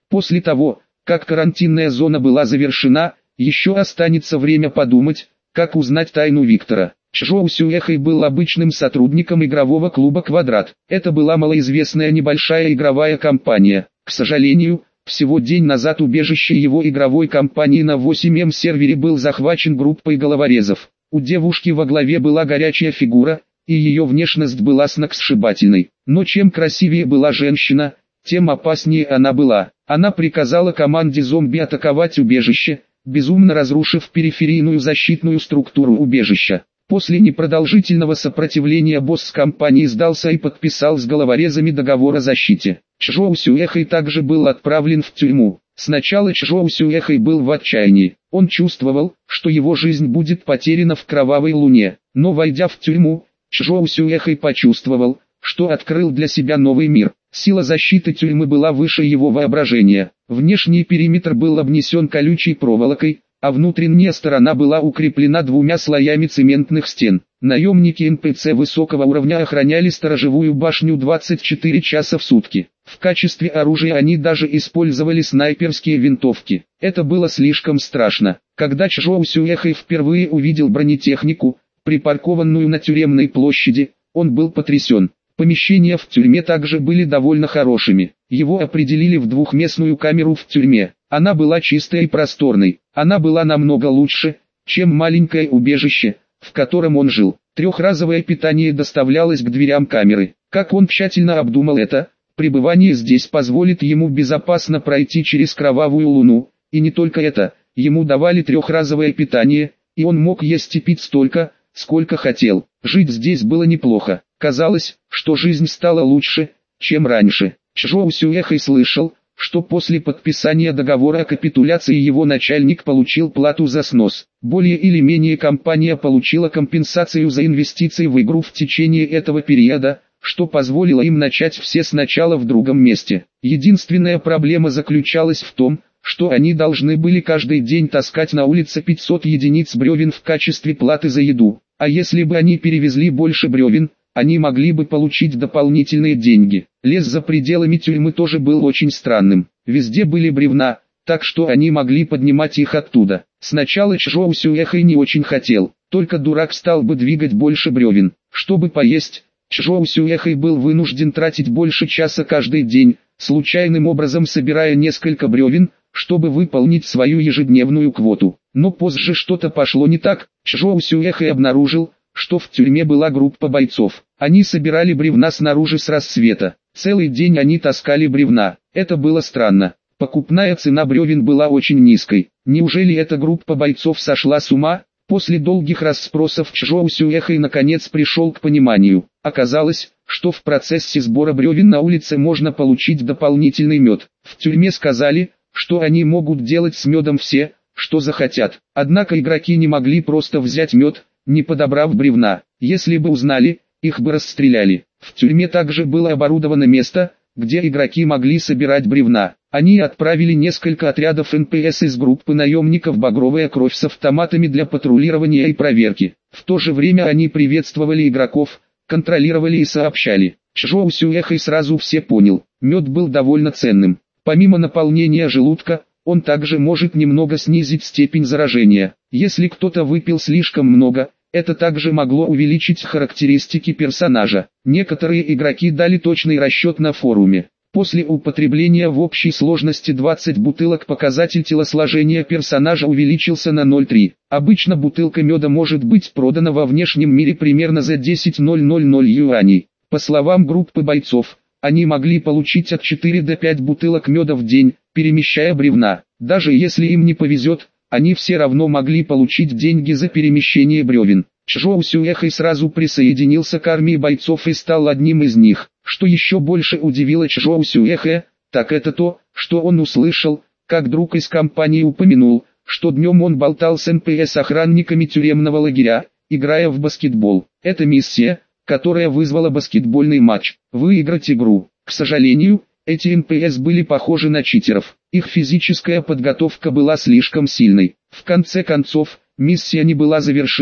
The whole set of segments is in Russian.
После того, как карантинная зона была завершена, еще останется время подумать, как узнать тайну Виктора. Чжоу Сюэхэй был обычным сотрудником игрового клуба «Квадрат». Это была малоизвестная небольшая игровая компания. К сожалению, всего день назад убежище его игровой компании на 8М сервере был захвачен группой головорезов. У девушки во главе была горячая фигура, и ее внешность была сногсшибательной. Но чем красивее была женщина, тем опаснее она была. Она приказала команде зомби атаковать убежище, безумно разрушив периферийную защитную структуру убежища. После непродолжительного сопротивления босс компании сдался и подписал с головорезами договор о защите. Чжоу Сюэхэй также был отправлен в тюрьму. Сначала Чжоу Сюэхэй был в отчаянии. Он чувствовал, что его жизнь будет потеряна в кровавой луне. Но войдя в тюрьму, Чжоу Сюэхэй почувствовал, что открыл для себя новый мир. Сила защиты тюрьмы была выше его воображения. Внешний периметр был обнесен колючей проволокой, а внутренняя сторона была укреплена 2 слоями цементных стен. Наемники НПЦ высокого уровня охраняли сторожевую башню 24 часа в сутки. В качестве оружия они даже использовали снайперские винтовки. Это было слишком страшно. Когда Чжоу Сюэхэй впервые увидел бронетехнику, припаркованную на тюремной площади, он был потрясен. Помещения в тюрьме также были довольно хорошими. Его определили в двухместную камеру в тюрьме. Она была чистой и просторной. Она была намного лучше, чем маленькое убежище, в котором он жил. Трехразовое питание доставлялось к дверям камеры. Как он тщательно обдумал это, пребывание здесь позволит ему безопасно пройти через кровавую луну. И не только это, ему давали трехразовое питание, и он мог есть и пить столько, сколько хотел. Жить здесь было неплохо. Казалось, что жизнь стала лучше, чем раньше. Чжоу Сюэхэй слышал, что после подписания договора о капитуляции его начальник получил плату за снос. Более или менее компания получила компенсацию за инвестиции в игру в течение этого периода, что позволило им начать все сначала в другом месте. Единственная проблема заключалась в том, что они должны были каждый день таскать на улице 500 единиц бревен в качестве платы за еду. А если бы они перевезли больше бревен, они могли бы получить дополнительные деньги. Лес за пределами тюрьмы тоже был очень странным. Везде были бревна, так что они могли поднимать их оттуда. Сначала Чжоу Сюэхэй не очень хотел, только дурак стал бы двигать больше бревен. Чтобы поесть, Чжоу Сюэхэй был вынужден тратить больше часа каждый день, случайным образом собирая несколько бревен, чтобы выполнить свою ежедневную квоту. Но позже что-то пошло не так. Чжоу Сюэхэй обнаружил, что в тюрьме была группа бойцов. Они собирали бревна снаружи с рассвета. Целый день они таскали бревна. Это было странно. Покупная цена бревен была очень низкой. Неужели эта группа бойцов сошла с ума? После долгих расспросов Чжоу Сюэхэй наконец пришел к пониманию. Оказалось, что в процессе сбора бревен на улице можно получить дополнительный мед. В тюрьме сказали, что они могут делать с медом все, что захотят. Однако игроки не могли просто взять мед, не подобрав бревна. Если бы узнали, их бы расстреляли. В тюрьме также было оборудовано место, где игроки могли собирать бревна. Они отправили несколько отрядов НПС из группы наемников «Багровая кровь» с автоматами для патрулирования и проверки. В то же время они приветствовали игроков, контролировали и сообщали. Чжоу Сюэхэй сразу все понял. Мед был довольно ценным. Помимо наполнения желудка, он также может немного снизить степень заражения. Если кто-то выпил слишком много, это также могло увеличить характеристики персонажа. Некоторые игроки дали точный расчет на форуме. После употребления в общей сложности 20 бутылок показатель телосложения персонажа увеличился на 0,3. Обычно бутылка меда может быть продана во внешнем мире примерно за 10 000 юаней. По словам группы бойцов, они могли получить от 4 до 5 бутылок меда в день, перемещая бревна. Даже если им не повезет, они все равно могли получить деньги за перемещение бревен. Чжоу Сюэхэй сразу присоединился к армии бойцов и стал одним из них. Что еще больше удивило Чжоу Сюэхэя, так это то, что он услышал, как друг из компании упомянул, что днем он болтал с НПС-охранниками тюремного лагеря, играя в баскетбол. Это миссия, которая вызвала баскетбольный матч. Выиграть игру. К сожалению, эти НПС были похожи на читеров. Их физическая подготовка была слишком сильной. В конце концов, миссия не была завершена,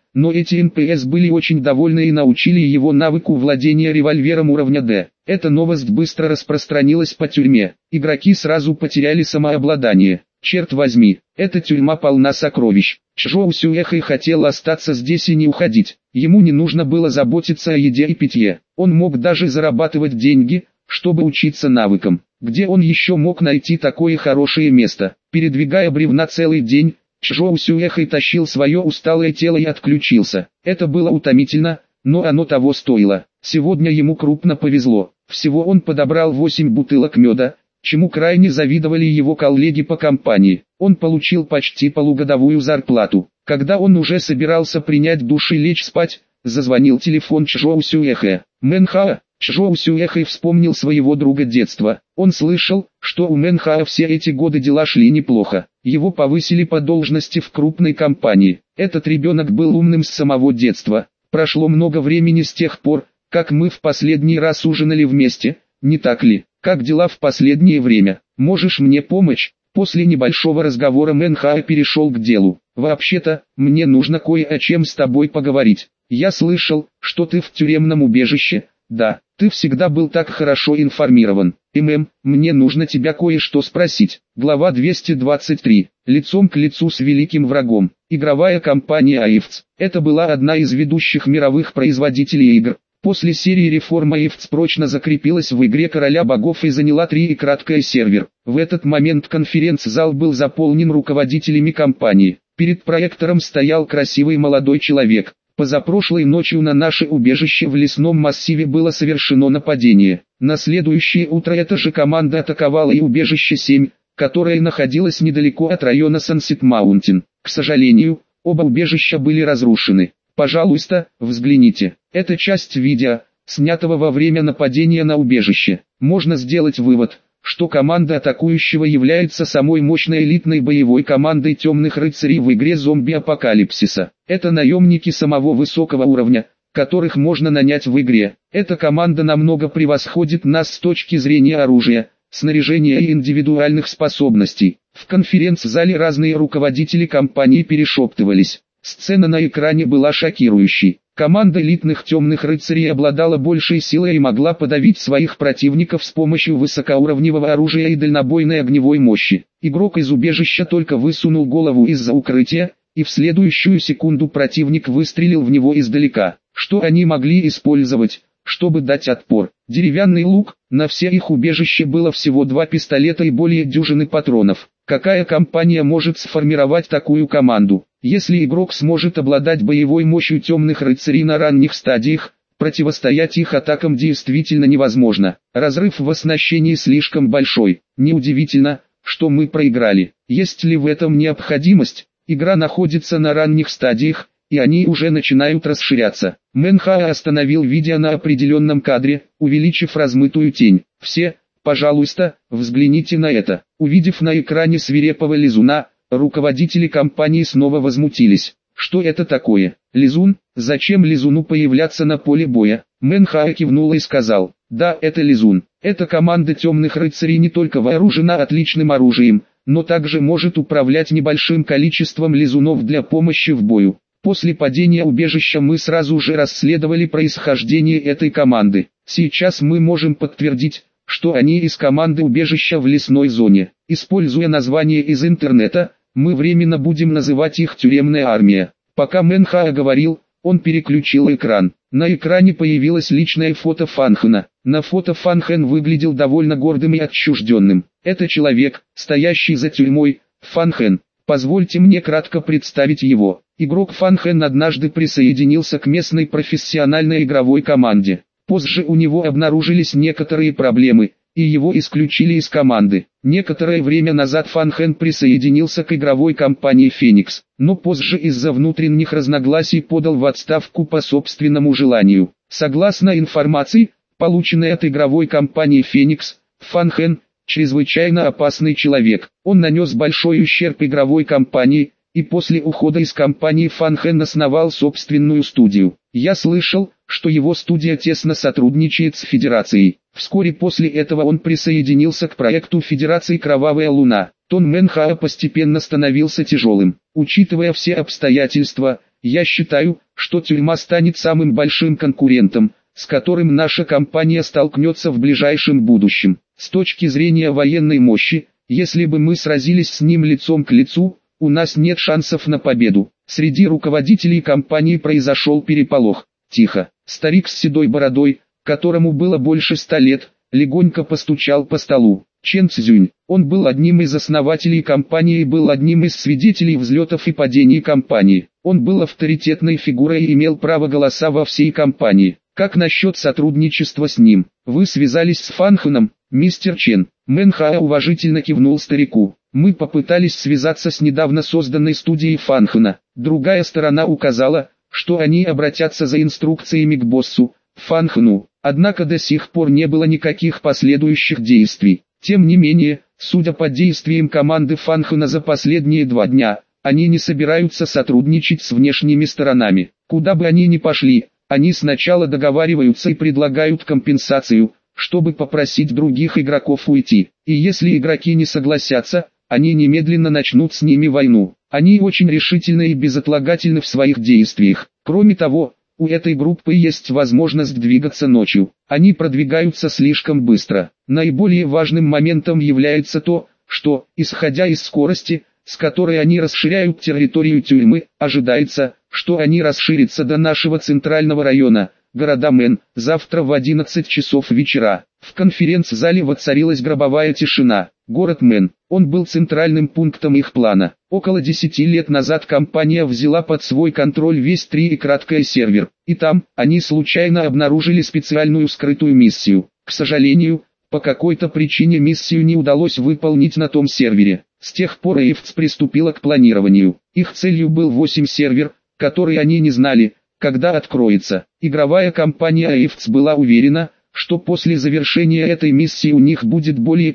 но эти НПС были очень довольны и научили его навыку владения револьвером уровня D. Эта новость быстро распространилась по тюрьме. Игроки сразу потеряли самообладание. Черт возьми, эта тюрьма полна сокровищ. Чжоу Сюэхэй хотел остаться здесь и не уходить. Ему не нужно было заботиться о еде и питье. Он мог даже зарабатывать деньги, чтобы учиться навыкам. Где он еще мог найти такое хорошее место? Передвигая бревна целый день, Чжоу Сюэхэй тащил свое усталое тело и отключился. Это было утомительно, но оно того стоило. Сегодня ему крупно повезло. Всего он подобрал 8 бутылок меда, чему крайне завидовали его коллеги по компании. Он получил почти полугодовую зарплату. Когда он уже собирался принять душ и лечь спать, зазвонил телефон Чжоу Сюэхэя. Мэнхаа. Чжоу Сюэхэй вспомнил своего друга детства. Он слышал, что у Мэнхаа все эти годы дела шли неплохо. Его повысили по должности в крупной компании. Этот ребенок был умным с самого детства. Прошло много времени с тех пор, как мы в последний раз ужинали вместе, не так ли? Как дела в последнее время? Можешь мне помочь? После небольшого разговора Мэнхаа перешел к делу. Вообще-то, мне нужно кое о чем с тобой поговорить. Я слышал, что ты в тюремном убежище. Да, ты всегда был так хорошо информирован. Мне нужно тебя кое-что спросить. Глава 223. Лицом к лицу с великим врагом. Игровая компания AIFTS. Это была одна из ведущих мировых производителей игр. После серии реформ AIFTS прочно закрепилась в игре Короля Богов и заняла 3 и краткое сервер. В этот момент конференц-зал был заполнен руководителями компании. Перед проектором стоял красивый молодой человек. Позапрошлой ночью на наше убежище в лесном массиве было совершено нападение. На следующее утро эта же команда атаковала и убежище 7, которое находилось недалеко от района Sunset Mountain. К сожалению, оба убежища были разрушены. Пожалуйста, взгляните. Это часть видео, снятого во время нападения на убежище. Можно сделать вывод, что команда атакующего является самой мощной элитной боевой командой темных рыцарей в игре зомби-апокалипсиса. Это наемники самого высокого уровня, которых можно нанять в игре. Эта команда намного превосходит нас с точки зрения оружия, снаряжения и индивидуальных способностей. В конференц-зале разные руководители компании перешептывались. Сцена на экране была шокирующей. Команда элитных темных рыцарей обладала большей силой и могла подавить своих противников с помощью высокоуровневого оружия и дальнобойной огневой мощи. Игрок из убежища только высунул голову из-за укрытия, и в следующую секунду противник выстрелил в него издалека. Что они могли использовать, чтобы дать отпор? Деревянный лук. На все их убежище было всего 2 пистолета и более дюжины патронов. Какая компания может сформировать такую команду? Если игрок сможет обладать боевой мощью темных рыцарей на ранних стадиях, противостоять их атакам действительно невозможно. Разрыв в оснащении слишком большой. Неудивительно, что мы проиграли. Есть ли в этом необходимость? Игра находится на ранних стадиях, и они уже начинают расширяться. Мэнхаа остановил видео на определенном кадре, увеличив размытую тень. Все, пожалуйста, взгляните на это. Увидев на экране свирепого лизуна, руководители компании снова возмутились. Что это такое? Лизун? Зачем лизуну появляться на поле боя? Мэнхаа кивнул и сказал: да, это лизун. Эта команда темных рыцарей не только вооружена отличным оружием, но также может управлять небольшим количеством лизунов для помощи в бою. После падения убежища мы сразу же расследовали происхождение этой команды. Сейчас мы можем подтвердить, что они из команды убежища в лесной зоне. Используя название из интернета, мы временно будем называть их «Тюремная армия». Пока Мэнхаа говорил, он переключил экран. На экране появилось личное фото Фан Хэна. На фото Фан Хэн выглядел довольно гордым и отчужденным. Это человек, стоящий за тюрьмой, Фан Хэн. Позвольте мне кратко представить его. Игрок Фан Хэн однажды присоединился к местной профессиональной игровой команде. Позже у него обнаружились некоторые проблемы, и его исключили из команды. Некоторое время назад Фан Хэн присоединился к игровой компании Феникс, но позже из-за внутренних разногласий подал в отставку по собственному желанию. Согласно информации, полученной от игровой компании Феникс, Фан Хэн – чрезвычайно опасный человек. Он нанес большой ущерб игровой компании, и после ухода из компании Фан Хэн основал собственную студию. Я слышал, что его студия тесно сотрудничает с Федерацией. Вскоре после этого он присоединился к проекту Федерации «Кровавая Луна». Тон Мэнхаа постепенно становился тяжелым. Учитывая все обстоятельства, я считаю, что тюрьма станет самым большим конкурентом, с которым наша компания столкнется в ближайшем будущем. С точки зрения военной мощи, если бы мы сразились с ним лицом к лицу, у нас нет шансов на победу. Среди руководителей компании произошел переполох. Тихо. Старик с седой бородой, которому было больше 100 лет, легонько постучал по столу. Чен Цзюнь. Он был одним из основателей компании и был одним из свидетелей взлетов и падений компании. Он был авторитетной фигурой и имел право голоса во всей компании. Как насчет сотрудничества с ним? Вы связались с Фан Хэном, мистер Чен? Мэн Хао уважительно кивнул старику. Мы попытались связаться с недавно созданной студией Фан Хэна. Другая сторона указала, что они обратятся за инструкциями к боссу, Фан Хэну. Однако до сих пор не было никаких последующих действий. Тем не менее, судя по действиям команды Фан Хэна за последние 2 дня, они не собираются сотрудничать с внешними сторонами. Куда бы они ни пошли, они сначала договариваются и предлагают компенсацию, чтобы попросить других игроков уйти. И если игроки не согласятся, они немедленно начнут с ними войну. Они очень решительны и безотлагательны в своих действиях. Кроме того, у этой группы есть возможность двигаться ночью. Они продвигаются слишком быстро. Наиболее важным моментом является то, что, исходя из скорости, с которой они расширяют территорию тюрьмы, ожидается, что они расширятся до нашего центрального района, города Мэн, завтра в 11 часов вечера. В конференц-зале воцарилась гробовая тишина. Город Мэн, он был центральным пунктом их плана. Около 10 лет назад компания взяла под свой контроль весь 3 и краткое сервер, и там, они случайно обнаружили специальную скрытую миссию. К сожалению, по какой-то причине миссию не удалось выполнить на том сервере. С тех пор AIFTS приступила к планированию. Их целью был 8 сервер, который они не знали, когда откроется. Игровая компания AIFTS была уверена, что после завершения этой миссии у них будет более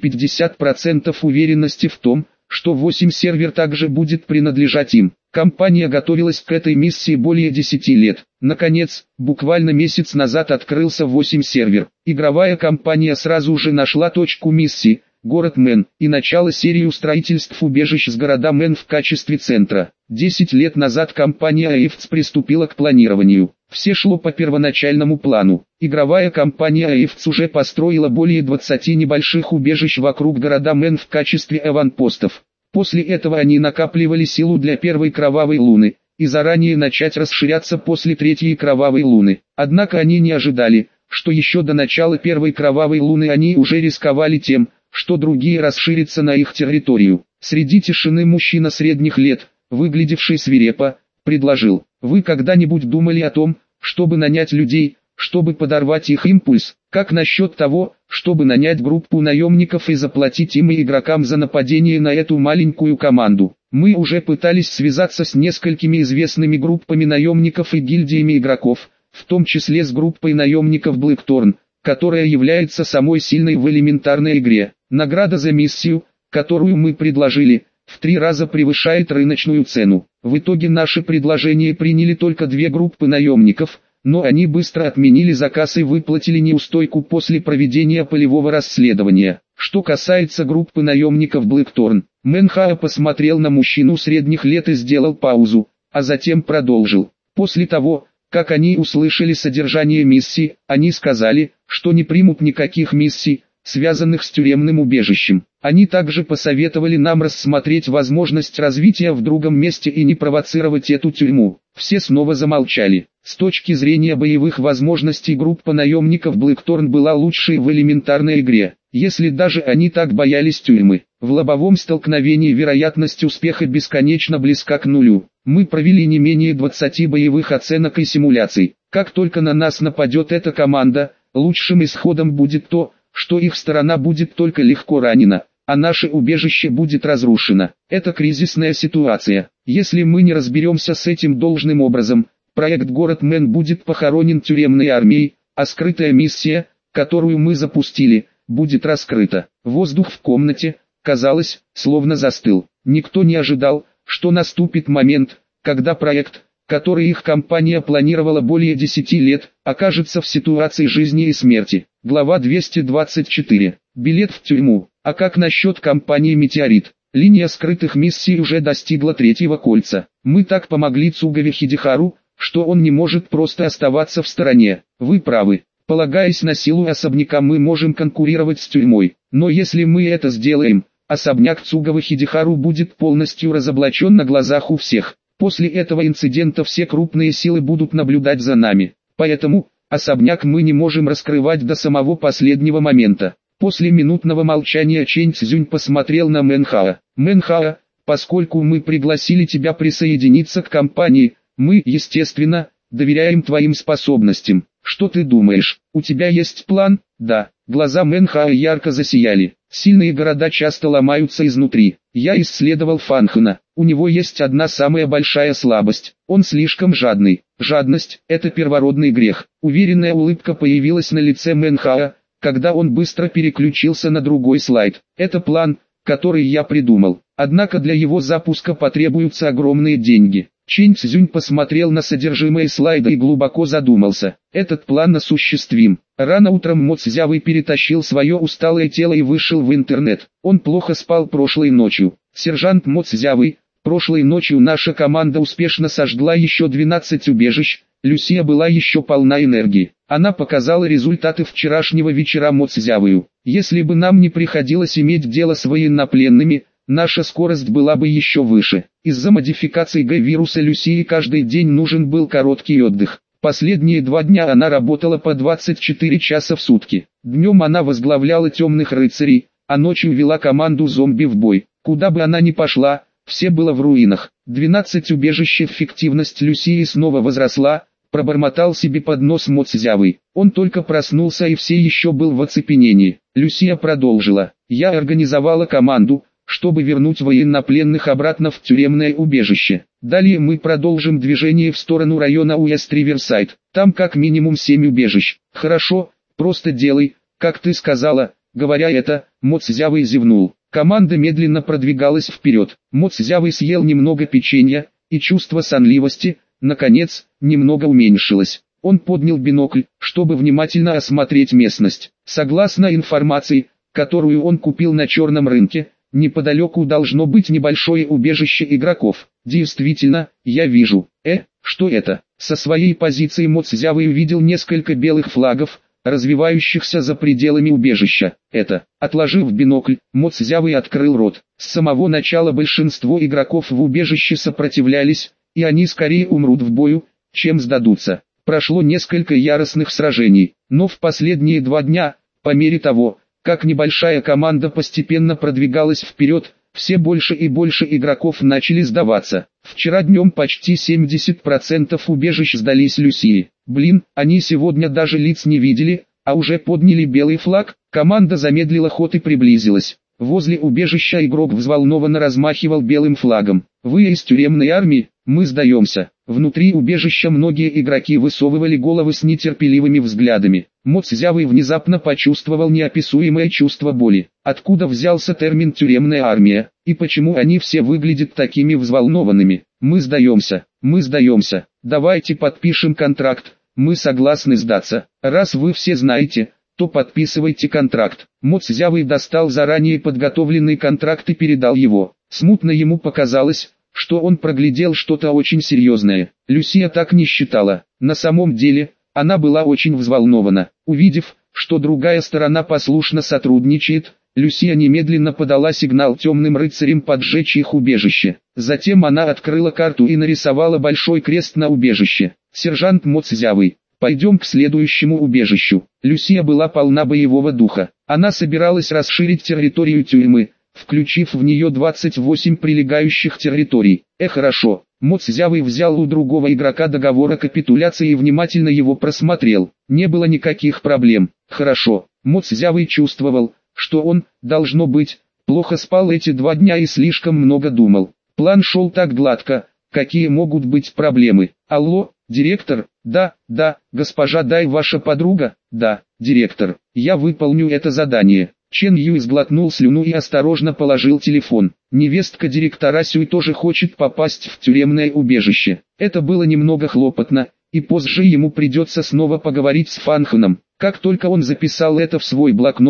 50% уверенности в том, что 8 сервер также будет принадлежать им. Компания готовилась к этой миссии более 10 лет. Наконец, буквально месяц назад открылся 8 сервер. Игровая компания сразу же нашла точку миссии, город Мэн, и начала серию строительств убежищ с города Мэн в качестве центра. 10 лет назад компания AIFTS приступила к планированию. Все шло по первоначальному плану. Игровая компания AIFTS уже построила более 20 небольших убежищ вокруг города Мэн в качестве аванпостов. После этого они накапливали силу для первой кровавой луны, и заранее начать расширяться после третьей кровавой луны. Однако они не ожидали, что еще до начала первой кровавой луны они уже рисковали тем, что другие расширятся на их территорию. Среди тишины мужчина средних лет, выглядевший свирепо, предложил: «Вы когда-нибудь думали о том, чтобы нанять людей, чтобы подорвать их импульс? Как насчет того, чтобы нанять группу наемников и заплатить им и игрокам за нападение на эту маленькую команду? Мы уже пытались связаться с несколькими известными группами наемников и гильдиями игроков, в том числе с группой наемников Blackthorn, которая является самой сильной в элементарной игре. Награда за миссию, которую мы предложили, в 3 раза превышает рыночную цену. В итоге наше предложение приняли только 2 группы наемников, но они быстро отменили заказ и выплатили неустойку после проведения полевого расследования. Что касается группы наемников Blackthorn, Мэн Хао посмотрел на мужчину средних лет и сделал паузу, а затем продолжил. После того, как они услышали содержание миссии, они сказали, что не примут никаких миссий, связанных с тюремным убежищем. Они также посоветовали нам рассмотреть возможность развития в другом месте и не провоцировать эту тюрьму. Все снова замолчали. С точки зрения боевых возможностей группа наемников Blackthorn была лучшей в элементарной игре. Если даже они так боялись тюрьмы, в лобовом столкновении вероятность успеха бесконечно близка к нулю. Мы провели не менее 20 боевых оценок и симуляций. Как только на нас нападет эта команда, лучшим исходом будет то, что их сторона будет только легко ранена, а наше убежище будет разрушено. Это кризисная ситуация. Если мы не разберемся с этим должным образом, проект «Город Мэн» будет похоронен тюремной армией, а скрытая миссия, которую мы запустили, будет раскрыта. Воздух в комнате, казалось, словно застыл. Никто не ожидал, что наступит момент, когда проект, который их компания планировала более 10 лет, окажется в ситуации жизни и смерти. Глава 224. Билет в тюрьму. А как насчет компании «Метеорит»? Линия скрытых миссий уже достигла третьего кольца. Мы так помогли Цугаве Хидихару, что он не может просто оставаться в стороне. Вы правы. Полагаясь на силу особняка, мы можем конкурировать с тюрьмой. Но если мы это сделаем, особняк Цугавы Хидихару будет полностью разоблачен на глазах у всех. После этого инцидента все крупные силы будут наблюдать за нами. Поэтому, особняк мы не можем раскрывать до самого последнего момента. После минутного молчания Чэнь Цзюнь посмотрел на Мэнхао. Мэнхао, поскольку мы пригласили тебя присоединиться к компании, мы, естественно, доверяем твоим способностям. Что ты думаешь, у тебя есть план? Да. Глаза Мэнхао ярко засияли. Сильные города часто ломаются изнутри. Я исследовал Фанхена. У него есть одна самая большая слабость. Он слишком жадный. Жадность – это первородный грех. Уверенная улыбка появилась на лице Мэнхао, когда он быстро переключился на другой слайд. Это план, который я придумал. Однако для его запуска потребуются огромные деньги. Чэнь Цзюнь посмотрел на содержимое слайда и глубоко задумался. Этот план осуществим. Рано утром Мо Цзявый перетащил свое усталое тело и вышел в интернет. Он плохо спал прошлой ночью. Сержант Мо Цзявый, прошлой ночью наша команда успешно сожгла еще 12 убежищ. Люсия была еще полна энергии. Она показала результаты вчерашнего вечера Мо Цзявую. Если бы нам не приходилось иметь дело с военнопленными, наша скорость была бы еще выше. Из-за модификации Г-вируса Люсии каждый день нужен был короткий отдых. Последние 2 дня она работала по 24 часа в сутки. Днем она возглавляла темных рыцарей, а ночью вела команду зомби в бой. Куда бы она ни пошла, все было в руинах. 12 убежищ. Эффективность Люсии снова возросла, пробормотал себе под нос Мо Цзявый. Он только проснулся и все еще был в оцепенении. Люсия продолжила. Я организовала команду, чтобы вернуть военнопленных обратно в тюремное убежище. Далее мы продолжим движение в сторону района Уэст-Риверсайд. Там как минимум 7 убежищ. Хорошо, просто делай, как ты сказала. Говоря это, Мо Цзявый зевнул. Команда медленно продвигалась вперед. Мо Цзявый съел немного печенья, и чувство сонливости, наконец, немного уменьшилось. Он поднял бинокль, чтобы внимательно осмотреть местность. Согласно информации, которую он купил на черном рынке, неподалеку должно быть небольшое убежище игроков. Действительно, я вижу. Что это? Со своей позиции Мо Цзявый увидел несколько белых флагов, развивающихся за пределами убежища. Отложив бинокль, Мо Цзявый открыл рот. С самого начала большинство игроков в убежище сопротивлялись, и они скорее умрут в бою, чем сдадутся. Прошло несколько яростных сражений, но в последние 2 дня, по мере того, как небольшая команда постепенно продвигалась вперед, все больше и больше игроков начали сдаваться. Вчера днем почти 70% убежищ сдались Люсии. Блин, они сегодня даже лиц не видели, а уже подняли белый флаг. Команда замедлила ход и приблизилась. Возле убежища игрок взволнованно размахивал белым флагом. Вы из тюремной армии? Мы сдаемся. Внутри убежища многие игроки высовывали головы с нетерпеливыми взглядами. Мо Цзявый внезапно почувствовал неописуемое чувство боли. Откуда взялся термин «тюремная армия», и почему они все выглядят такими взволнованными? Мы сдаемся, давайте подпишем контракт, мы согласны сдаться. Раз вы все знаете, то подписывайте контракт. Мо Цзявый достал заранее подготовленный контракт и передал его. Смутно ему показалось, что он проглядел что-то очень серьезное. Люсия так не считала. На самом деле, она была очень взволнована. Увидев, что другая сторона послушно сотрудничает, Люсия немедленно подала сигнал темным рыцарям поджечь их убежище. Затем она открыла карту и нарисовала большой крест на убежище. Сержант Мо Цзявый, пойдем к следующему убежищу. Люсия была полна боевого духа. Она собиралась расширить территорию тюрьмы, включив в нее 28 прилегающих территорий. Хорошо. Мо Цзявый взял у другого игрока договор о капитуляции и внимательно его просмотрел. Не было никаких проблем. Хорошо. Мо Цзявый чувствовал, что он, должно быть, плохо спал эти 2 дня и слишком много думал. План шел так гладко, какие могут быть проблемы. Алло, директор? Да, госпожа Дай ваша подруга? Да, директор, я выполню это задание. Чен Юй сглотнул слюну и осторожно положил телефон. Невестка директора Сюй тоже хочет попасть в тюремное убежище. Это было немного хлопотно, и позже ему придется снова поговорить с Фанхеном. Как только он записал это в свой блокнот,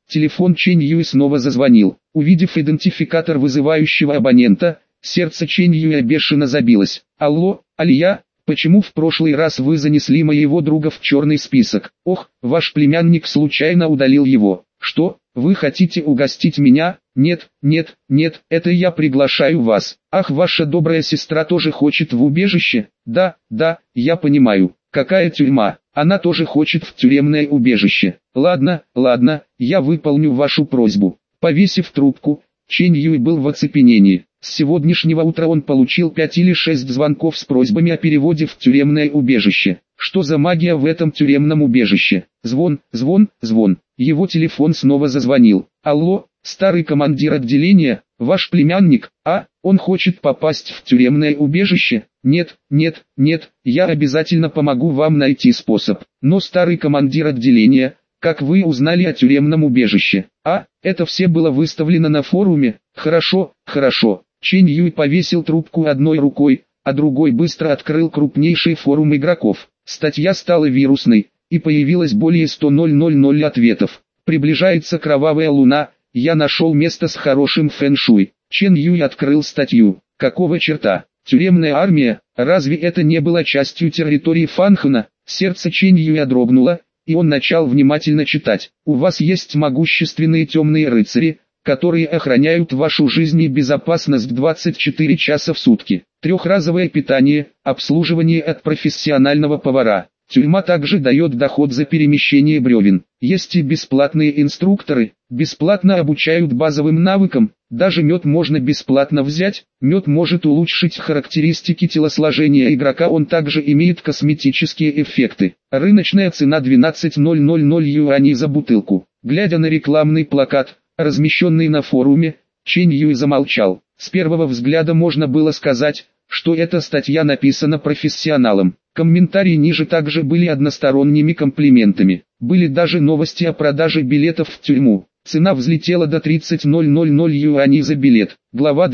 Телефон Чэнь Юй снова зазвонил. Увидев идентификатор вызывающего абонента, сердце Чэнь Юя бешено забилось. «Алло, Алия, почему в прошлый раз вы занесли моего друга в черный список? Ох, ваш племянник случайно удалил его. Что, вы хотите угостить меня? Нет, нет, нет, это я приглашаю вас. Ах, ваша добрая сестра тоже хочет в убежище? Да, да, я понимаю. Какая тюрьма? Она тоже хочет в тюремное убежище. Ладно, ладно, я выполню вашу просьбу». Повесив трубку, Чэнь Юй был в оцепенении. С сегодняшнего утра он получил 5 или 6 звонков с просьбами о переводе в тюремное убежище. Что за магия в этом тюремном убежище? Звон, звон, звон. Его телефон снова зазвонил. «Алло, старый командир отделения, ваш племянник, он хочет попасть в тюремное убежище? Нет, нет, нет, я обязательно помогу вам найти способ. Но старый командир отделения, как вы узнали о тюремном убежище? Это все было выставлено на форуме? Хорошо, хорошо». Чэнь Юй повесил трубку одной рукой, а другой быстро открыл крупнейший форум игроков. Статья стала вирусной, и появилось более 100 000 ответов. «Приближается кровавая луна, я нашел место с хорошим фэн-шуй». Чэнь Юй открыл статью. Какого черта? Тюремная армия? Разве это не было частью территории Фанхэна? Сердце Чэнь Юя дрогнуло, и он начал внимательно читать. «У вас есть могущественные темные рыцари, которые охраняют вашу жизнь и безопасность 24 часа в сутки. Трехразовое питание, обслуживание от профессионального повара. Тюрьма также дает доход за перемещение бревен. Есть и бесплатные инструкторы, бесплатно обучают базовым навыкам. Даже мед можно бесплатно взять. Мед может улучшить характеристики телосложения игрока, он также имеет косметические эффекты. Рыночная цена 12 000 юаней за бутылку». Глядя на рекламный плакат, размещенный на форуме, Чэнь Юй замолчал. С первого взгляда можно было сказать, что эта статья написана профессионалом. Комментарии ниже также были односторонними комплиментами. Были даже новости о продаже билетов в тюрьму. Цена взлетела до 30 000 юаней за билет. Глава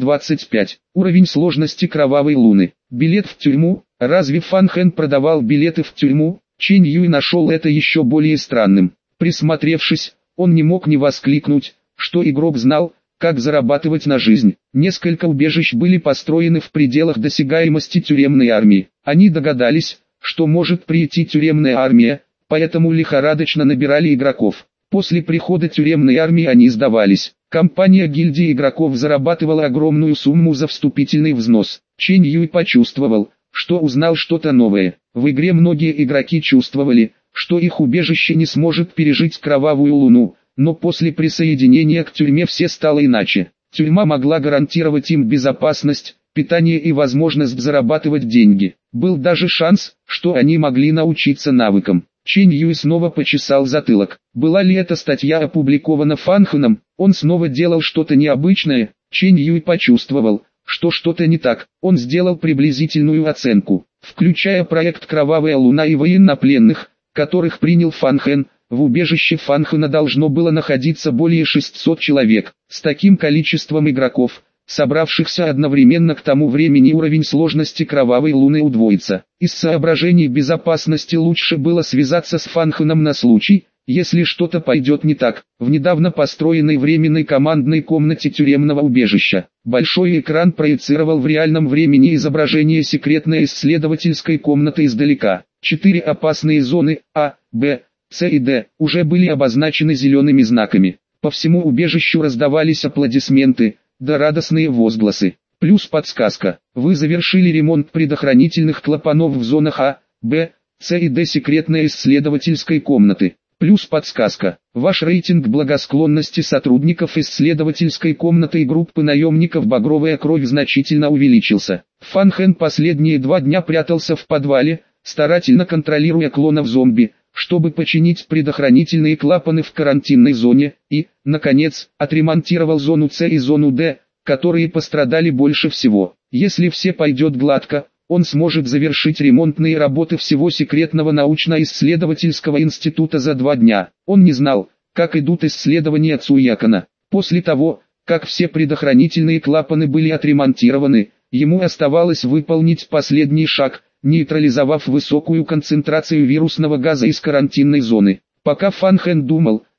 225. Уровень сложности кровавой луны. Билет в тюрьму? Разве Фан Хэн продавал билеты в тюрьму? Чэнь Юй нашел это еще более странным. Присмотревшись, он не мог не воскликнуть, что игрок знал, как зарабатывать на жизнь. Несколько убежищ были построены в пределах досягаемости тюремной армии. Они догадались, что может прийти тюремная армия, поэтому лихорадочно набирали игроков. После прихода тюремной армии они сдавались. Компания гильдии игроков зарабатывала огромную сумму за вступительный взнос. Чэнь Юй почувствовал, что узнал что-то новое. В игре многие игроки чувствовали, что их убежище не сможет пережить кровавую луну, но после присоединения к тюрьме все стало иначе. Тюрьма могла гарантировать им безопасность, питание и возможность зарабатывать деньги. Был даже шанс, что они могли научиться навыкам. Чэнь Юй снова почесал затылок. Была ли эта статья опубликована Фанхэном? Он снова делал что-то необычное. Чэнь Юй почувствовал, что что-то не так. Он сделал приблизительную оценку, включая проект «Кровавая луна» и военнопленных, которых принял Фан Хэн. В убежище Фан Хэна должно было находиться более 600 человек. С таким количеством игроков, собравшихся одновременно, к тому времени уровень сложности кровавой луны удвоится. Из соображений безопасности лучше было связаться с Фан Хэном на случай, если что-то пойдет не так. В недавно построенной временной командной комнате тюремного убежища большой экран проецировал в реальном времени изображение секретной исследовательской комнаты издалека. 4 опасные зоны А, Б, С и Д уже были обозначены зелеными знаками. По всему убежищу раздавались аплодисменты, да радостные возгласы. Плюс подсказка: вы завершили ремонт предохранительных клапанов в зонах А, Б, С и Д секретной исследовательской комнаты. Плюс подсказка: ваш рейтинг благосклонности сотрудников исследовательской комнаты и группы наемников «Багровая кровь» значительно увеличился. Фан Хэн последние 2 дня прятался в подвале, старательно контролируя клонов зомби, чтобы починить предохранительные клапаны в карантинной зоне, и, наконец, отремонтировал зону С и зону Д, которые пострадали больше всего. Если все пойдет гладко, он сможет завершить ремонтные работы всего секретного научно-исследовательского института за 2 дня. Он не знал, как идут исследования Цуякана. После того, как все предохранительные клапаны были отремонтированы, ему оставалось выполнить последний шаг, нейтрализовав высокую концентрацию вирусного газа из карантинной зоны. Пока Фан Хэн думал,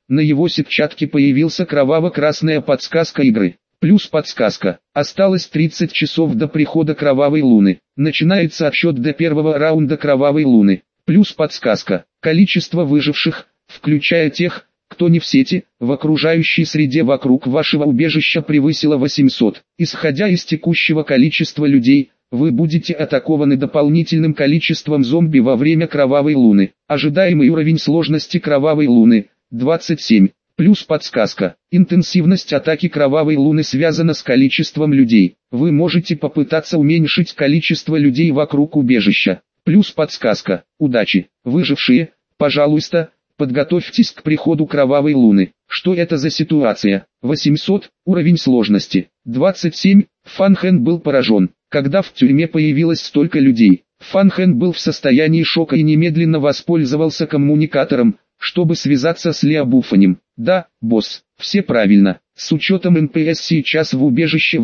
на его сетчатке появился кроваво-красная подсказка игры. Плюс подсказка. Осталось 30 часов до прихода Кровавой Луны. Начинается отсчет до первого раунда Кровавой Луны. Плюс подсказка. Количество выживших, включая тех, кто не в сети, в окружающей среде вокруг вашего убежища превысило 800. Исходя из текущего количества людей, вы будете атакованы дополнительным количеством зомби во время Кровавой Луны. Ожидаемый уровень сложности Кровавой Луны – 27. Плюс подсказка. Интенсивность атаки Кровавой Луны связана с количеством людей. Вы можете попытаться уменьшить количество людей вокруг убежища. Плюс подсказка. Удачи. Выжившие, пожалуйста, подготовьтесь к приходу Кровавой Луны. Что это за ситуация? 800. Уровень сложности. 27. Фан Хэн был поражен, когда в тюрьме появилось столько людей. Фан Хэн был в состоянии шока и немедленно воспользовался коммуникатором, чтобы связаться с Лео Буффанем. Да, босс, все правильно. С учетом НПС сейчас в убежище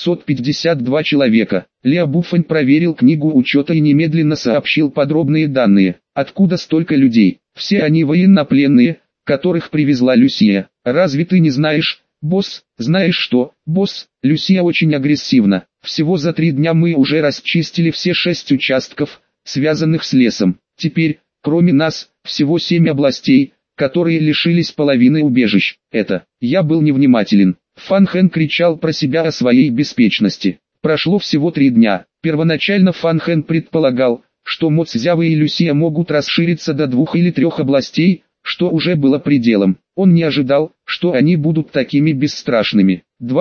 852 человека. Лео Буффан проверил книгу учета и немедленно сообщил подробные данные. Откуда столько людей? Все они военнопленные, которых привезла Люсия. Разве ты не знаешь, босс? Знаешь что, босс, Люсия очень агрессивна. Всего за 3 дня мы уже расчистили все 6 участков, связанных с лесом. Теперь, кроме нас, всего 7 областей, которые лишились половины убежищ. Я был невнимателен. Фан Хэн кричал про себя о своей беспечности. Прошло всего 3 дня. Первоначально Фан Хэн предполагал, что Мо Цзяо и Люсия могут расшириться до 2 или 3 областей, что уже было пределом. Он не ожидал, что они будут такими бесстрашными.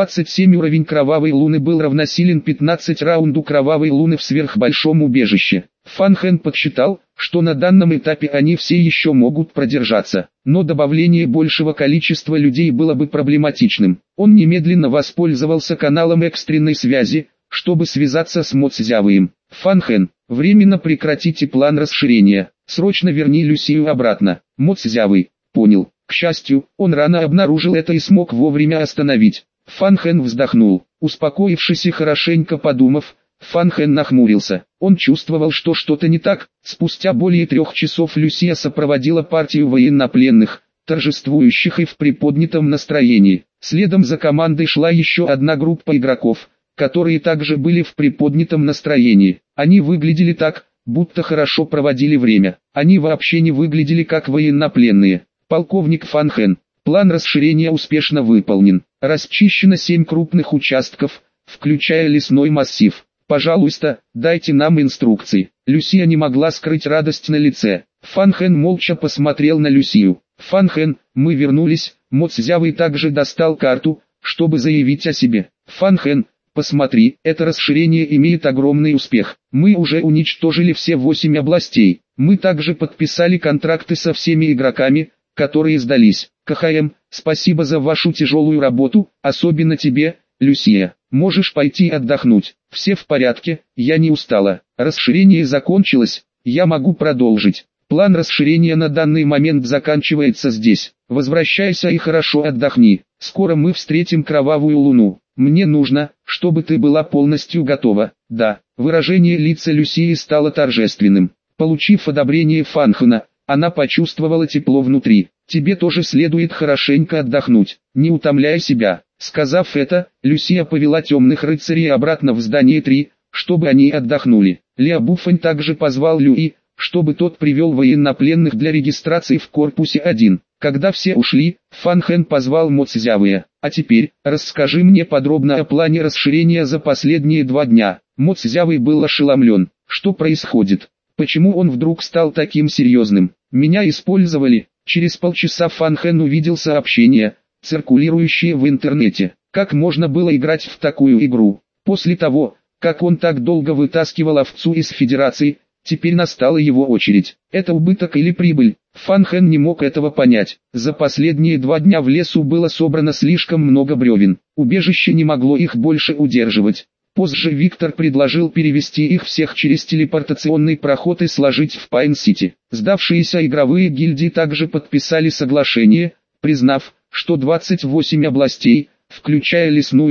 27 уровень Кровавой Луны был равносилен 15 раунду Кровавой Луны в сверхбольшом убежище. Фан Хэн подсчитал, что на данном этапе они все еще могут продержаться, но добавление большего количества людей было бы проблематичным. Он немедленно воспользовался каналом экстренной связи, чтобы связаться с Мо Цзяоем. Фан Хэн, временно прекратите план расширения, срочно верни Люсию обратно. Мо Цзяо, понял. К счастью, он рано обнаружил это и смог вовремя остановить. Фан Хэн вздохнул. Успокоившись и хорошенько подумав, Фан Хэн нахмурился. Он чувствовал, что что-то не так. Спустя более 3 часов Люсия сопроводила партию военнопленных, торжествующих и в приподнятом настроении. Следом за командой шла еще одна группа игроков, которые также были в приподнятом настроении. Они выглядели так, будто хорошо проводили время. Они вообще не выглядели как военнопленные. Полковник Фан Хэн. План расширения успешно выполнен. Расчищено 7 крупных участков, включая лесной массив. Пожалуйста, дайте нам инструкции. Люсия не могла скрыть радость на лице. Фан Хэн молча посмотрел на Люсию. Фан Хэн, мы вернулись. Мо Цзяо также достал карту, чтобы заявить о себе. Фан Хэн, посмотри, это расширение имеет огромный успех. Мы уже уничтожили все 8 областей. Мы также подписали контракты со всеми игроками, которые сдались. КХМ, спасибо за вашу тяжелую работу, особенно тебе, Люсия. Можешь пойти отдохнуть. Все в порядке, я не устала. Расширение закончилось, я могу продолжить. План расширения на данный момент заканчивается здесь. Возвращайся и хорошо отдохни. Скоро мы встретим Кровавую Луну. Мне нужно, чтобы ты была полностью готова. Да, выражение лица Люсии стало торжественным. Получив одобрение Фан Хэна, она почувствовала тепло внутри. Тебе тоже следует хорошенько отдохнуть, не утомляя себя. Сказав это, Люсия повела темных рыцарей обратно в здание 3, чтобы они отдохнули. Лео Буффан также позвал Люи, чтобы тот привел военнопленных для регистрации в корпусе 1. Когда все ушли, Фан Хэн позвал Мо Цзяо. А теперь, расскажи мне подробно о плане расширения за последние 2 дня. Мо Цзяо был ошеломлен. Что происходит? Почему он вдруг стал таким серьезным? Меня использовали. Через полчаса Фан Хэн увидел сообщение, циркулирующее в интернете. Как можно было играть в такую игру? После того, как он так долго вытаскивал овцу из Федерации, теперь настала его очередь. Это убыток или прибыль? Фан Хэн не мог этого понять. За последние 2 дня в лесу было собрано слишком много бревен. Убежище не могло их больше удерживать. Позже Виктор предложил перевести их всех через телепортационный проход и сложить в Пайн-Сити. Сдавшиеся игровые гильдии также подписали соглашение, признав, что 28 областей, включая лесную,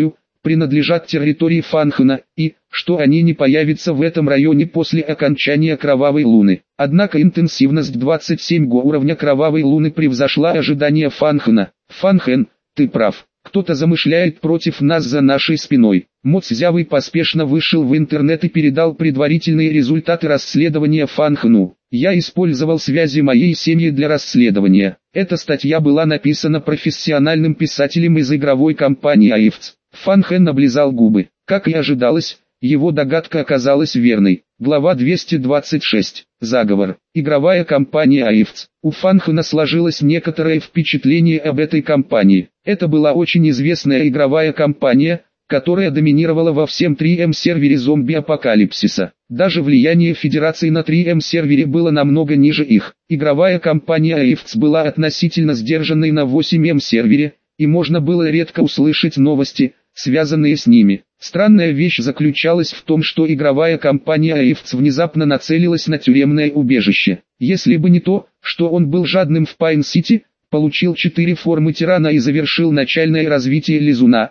принадлежат территории Фанхена, и, что они не появятся в этом районе после окончания Кровавой Луны. Однако интенсивность 27 уровня Кровавой Луны превзошла ожидания Фанхена. Фанхен, ты прав. Кто-то замышляет против нас за нашей спиной. Мо Цзявый поспешно вышел в интернет и передал предварительные результаты расследования Фанхену. Я использовал связи моей семьи для расследования. Эта статья была написана профессиональным писателем из игровой компании AIFTS. Фанхен облизал губы. Как и ожидалось, его догадка оказалась верной. Глава 226. Заговор. Игровая компания AIFTS. У Фанхена сложилось некоторое впечатление об этой компании. Это была очень известная игровая компания, которая доминировала во всем 3М-сервере зомби-апокалипсиса. Даже влияние Федерации на 3М-сервере было намного ниже их. Игровая компания AIFTS была относительно сдержанной на 8М-сервере, и можно было редко услышать новости, связанные с ними. Странная вещь заключалась в том, что игровая компания AIFTS внезапно нацелилась на тюремное убежище. Если бы не то, что он был жадным в Пайн-Сити, получил 4 формы тирана и завершил начальное развитие лизуна,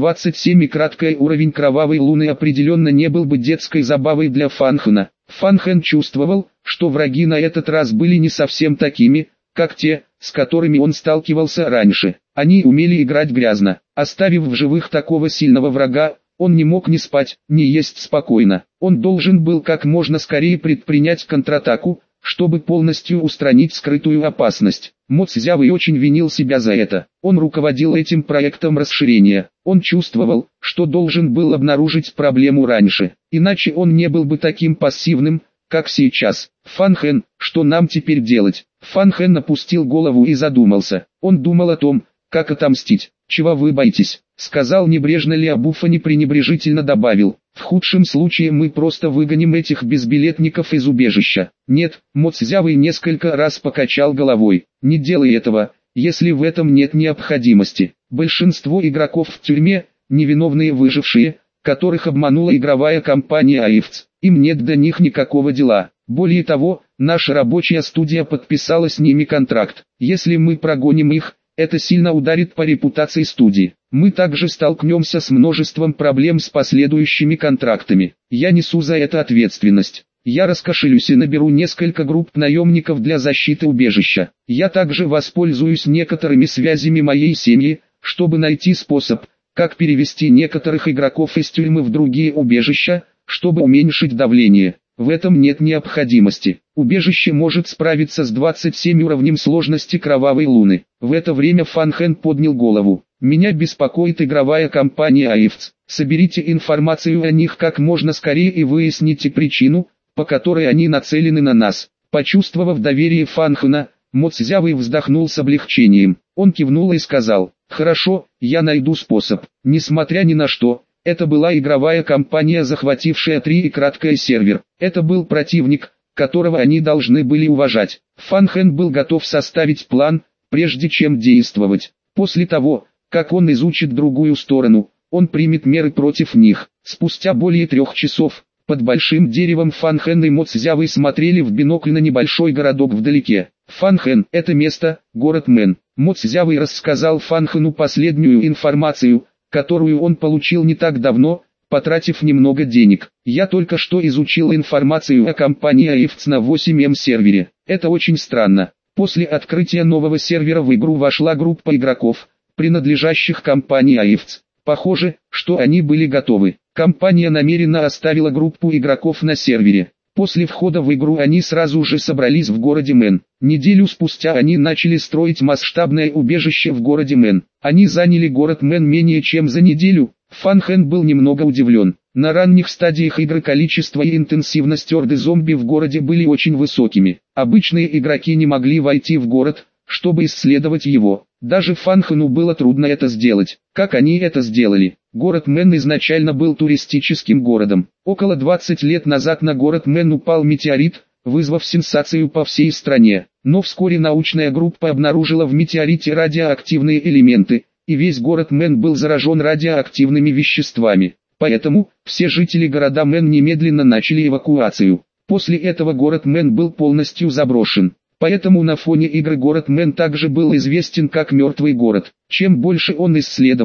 27 и краткий уровень Кровавой Луны определенно не был бы детской забавой для Фанхена. Фанхен чувствовал, что враги на этот раз были не совсем такими, как те, с которыми он сталкивался раньше. Они умели играть грязно. Оставив в живых такого сильного врага, он не мог ни спать, ни есть спокойно. Он должен был как можно скорее предпринять контратаку, чтобы полностью устранить скрытую опасность. Мо Цзявый очень винил себя за это. Он руководил этим проектом расширения. Он чувствовал, что должен был обнаружить проблему раньше. Иначе он не был бы таким пассивным, как сейчас. Фанхен, что нам теперь делать? Фанхен опустил голову и задумался. Он думал о том, как отомстить. «Чего вы боитесь?» — сказал небрежно Лиабуфани, пренебрежительно добавил. «В худшем случае мы просто выгоним этих безбилетников из убежища». «Нет», — Мо Цзявый несколько раз покачал головой. «Не делай этого, если в этом нет необходимости. Большинство игроков в тюрьме — невиновные выжившие, которых обманула игровая компания AIFTS. Им нет до них никакого дела. Более того, наша рабочая студия подписала с ними контракт. Если мы прогоним их, это сильно ударит по репутации студии. Мы также столкнемся с множеством проблем с последующими контрактами. Я несу за это ответственность. Я раскошелюсь и наберу несколько групп наемников для защиты убежища. Я также воспользуюсь некоторыми связями моей семьи, чтобы найти способ, как перевести некоторых игроков из тюрьмы в другие убежища, чтобы уменьшить давление. В этом нет необходимости. Убежище может справиться с 27 уровнем сложности Кровавой Луны. В это время Фанхен поднял голову. «Меня беспокоит игровая компания AIFTS. Соберите информацию о них как можно скорее и выясните причину, по которой они нацелены на нас». Почувствовав доверие Фанхена, Мо Цзявый вздохнул с облегчением. Он кивнул и сказал: «Хорошо, я найду способ». Несмотря ни на что, это была игровая компания, захватившая 3 и краткий сервер. Это был противник, которого они должны были уважать. Фанхен был готов составить план, прежде чем действовать. После того, как он изучит другую сторону, он примет меры против них. Спустя более 3 часов, под большим деревом Фанхен и Мо Цзявый смотрели в бинокль на небольшой городок вдалеке. Фанхен — это место, город Мэн. Мо Цзявый рассказал Фанхену последнюю информацию, которую он получил не так давно, потратив немного денег. «Я только что изучил информацию о компании AIFTS на 8М сервере. Это очень странно. После открытия нового сервера в игру вошла группа игроков, принадлежащих компании AIFTS. Похоже, что они были готовы. Компания намеренно оставила группу игроков на сервере. После входа в игру они сразу же собрались в городе Мэн. Неделю спустя они начали строить масштабное убежище в городе Мэн. Они заняли город Мэн менее чем за неделю». Фанхен был немного удивлен. На ранних стадиях игры количество и интенсивность орды зомби в городе были очень высокими. Обычные игроки не могли войти в город, чтобы исследовать его. Даже Фанхену было трудно это сделать. Как они это сделали? Город Мэн изначально был туристическим городом. Около 20 лет назад на город Мэн упал метеорит, вызвав сенсацию по всей стране. Но вскоре научная группа обнаружила в метеорите радиоактивные элементы, и весь город Мэн был заражен радиоактивными веществами. Поэтому, все жители города Мэн немедленно начали эвакуацию. После этого город Мэн был полностью заброшен. Поэтому на фоне игры город Мэн также был известен как мертвый город. Чем больше он исследовал,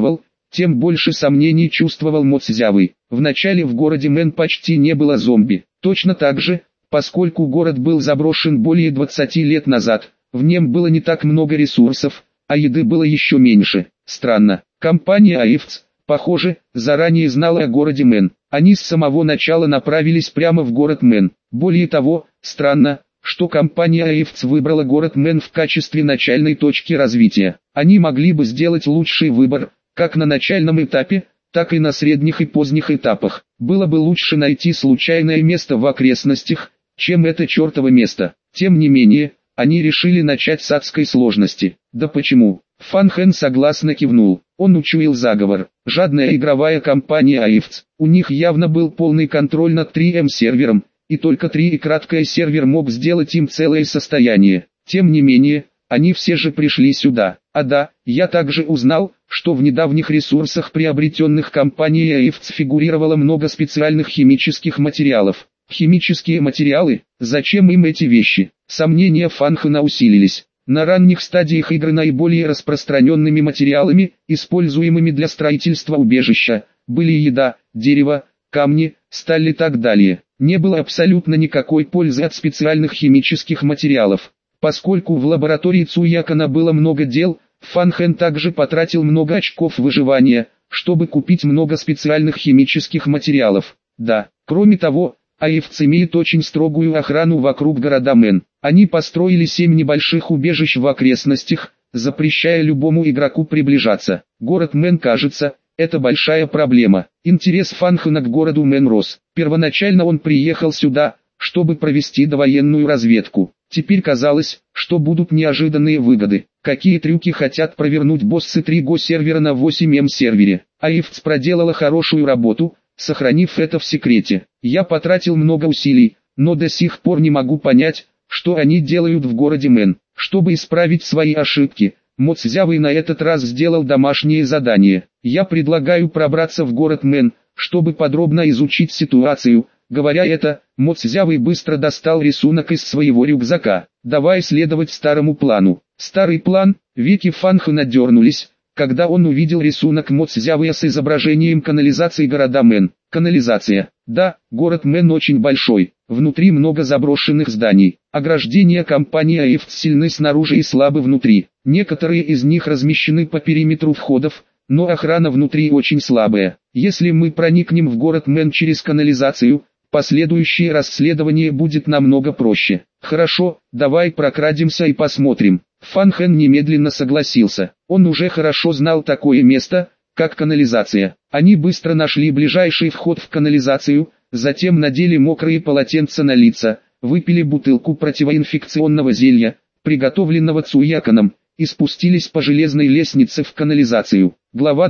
тем больше сомнений чувствовал Моцзявый. Вначале в городе Мэн почти не было зомби. Точно так же, поскольку город был заброшен более 20 лет назад, в нем было не так много ресурсов, а еды было еще меньше. Странно, компания АИФЦ, похоже, заранее знала о городе Мэн. Они с самого начала направились прямо в город Мэн. Более того, странно, что компания АИФЦ выбрала город Мэн в качестве начальной точки развития. Они могли бы сделать лучший выбор, как на начальном этапе, так и на средних и поздних этапах. Было бы лучше найти случайное место в окрестностях, чем это чертово место. Тем не менее, они решили начать с адской сложности. Да почему? Фан Хэн согласно кивнул. Он учуял заговор. Жадная игровая компания АИФЦ. У них явно был полный контроль над 3М сервером, и только 3 и краткое сервер мог сделать им целое состояние. Тем не менее, они все же пришли сюда. А да, я также узнал, что в недавних ресурсах, приобретенных компанией АИФЦ, фигурировало много специальных химических материалов. Химические материалы? Зачем им эти вещи? Сомнения Фан Хэна усилились. На ранних стадиях игры наиболее распространенными материалами, используемыми для строительства убежища, были еда, дерево, камни, сталь и так далее. Не было абсолютно никакой пользы от специальных химических материалов. Поскольку в лаборатории Цуякана было много дел, Фан Хэн также потратил много очков выживания, чтобы купить много специальных химических материалов. Да, кроме того, АИФЦ имеет очень строгую охрану вокруг города Мэн. Они построили 7 небольших убежищ в окрестностях, запрещая любому игроку приближаться. Город Мэн, кажется, это большая проблема. Интерес Фан Хэна к городу Мэн рос. Первоначально он приехал сюда, чтобы провести довоенную разведку. Теперь казалось, что будут неожиданные выгоды. Какие трюки хотят провернуть боссы 3Го сервера на 8М сервере. АИФЦ проделала хорошую работу, сохранив это в секрете. Я потратил много усилий, но до сих пор не могу понять, что они делают в городе Мэн. Чтобы исправить свои ошибки, Моцзявый на этот раз сделал домашнее задание. Я предлагаю пробраться в город Мэн, чтобы подробно изучить ситуацию. Говоря это, Моцзявый быстро достал рисунок из своего рюкзака. Давай следовать старому плану. Старый план? Веки Фан Хэна дернулись, когда он увидел рисунок Моцзявыя с изображением канализации города Мэн. Канализация. Да, город Мэн очень большой. Внутри много заброшенных зданий. Ограждения компании АИФЦ сильны снаружи и слабы внутри. Некоторые из них размещены по периметру входов, но охрана внутри очень слабая. Если мы проникнем в город Мэн через канализацию, последующее расследование будет намного проще. Хорошо, давай прокрадемся и посмотрим. Фан Хэн немедленно согласился. Он уже хорошо знал такое место, как канализация. Они быстро нашли ближайший вход в канализацию, затем надели мокрые полотенца на лица, выпили бутылку противоинфекционного зелья, приготовленного Цуяканом, и спустились по железной лестнице в канализацию. Глава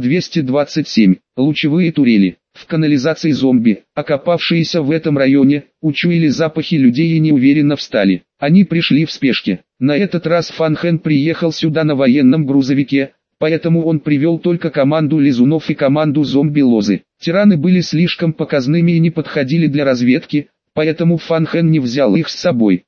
227. Лучевые турели. В канализации зомби, окопавшиеся в этом районе, учуяли запахи людей и неуверенно встали. Они пришли в спешке. На этот раз Фан Хэн приехал сюда на военном грузовике, поэтому он привел только команду лизунов и команду зомби-лозы. Тираны были слишком показными и не подходили для разведки, поэтому Фан Хэн не взял их с собой.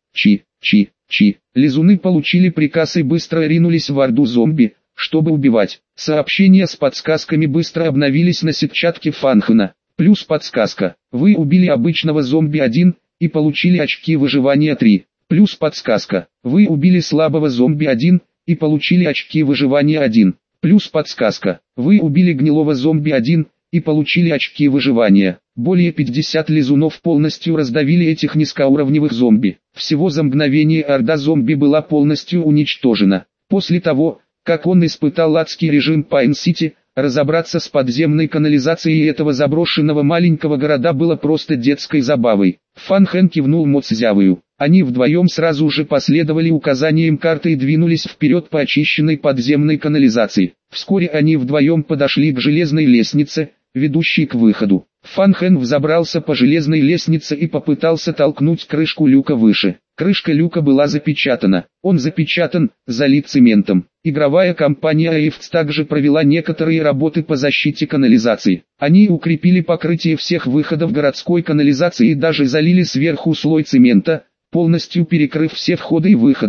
Чи. Лизуны получили приказ и быстро ринулись в орду зомби, чтобы убивать. Сообщения с подсказками быстро обновились на сетчатке Фан Хэна. Плюс подсказка. Вы убили обычного зомби 1 и получили очки выживания 3. Плюс подсказка. Вы убили слабого зомби 1 и получили очки выживания 1. Плюс подсказка. Вы убили гнилого зомби 1 и получили очки выживания. Более 50 лизунов полностью раздавили этих низкоуровневых зомби. Всего за мгновение орда зомби была полностью уничтожена. После того, как он испытал адский режим Пайн-Сити, разобраться с подземной канализацией этого заброшенного маленького города было просто детской забавой. Фан Хэн кивнул Моцзявыю. Они вдвоем сразу же последовали указаниям карты и двинулись вперед по очищенной подземной канализации. Вскоре они вдвоем подошли к железной лестнице, ведущей к выходу. Фан Хэн взобрался по железной лестнице и попытался толкнуть крышку люка выше. Крышка люка была запечатана. Он запечатан, залит цементом. Игровая компания АИФЦ также провела некоторые работы по защите канализации. Они укрепили покрытие всех выходов городской канализации и даже залили сверху слой цемента, полностью перекрыв все входы и выходы.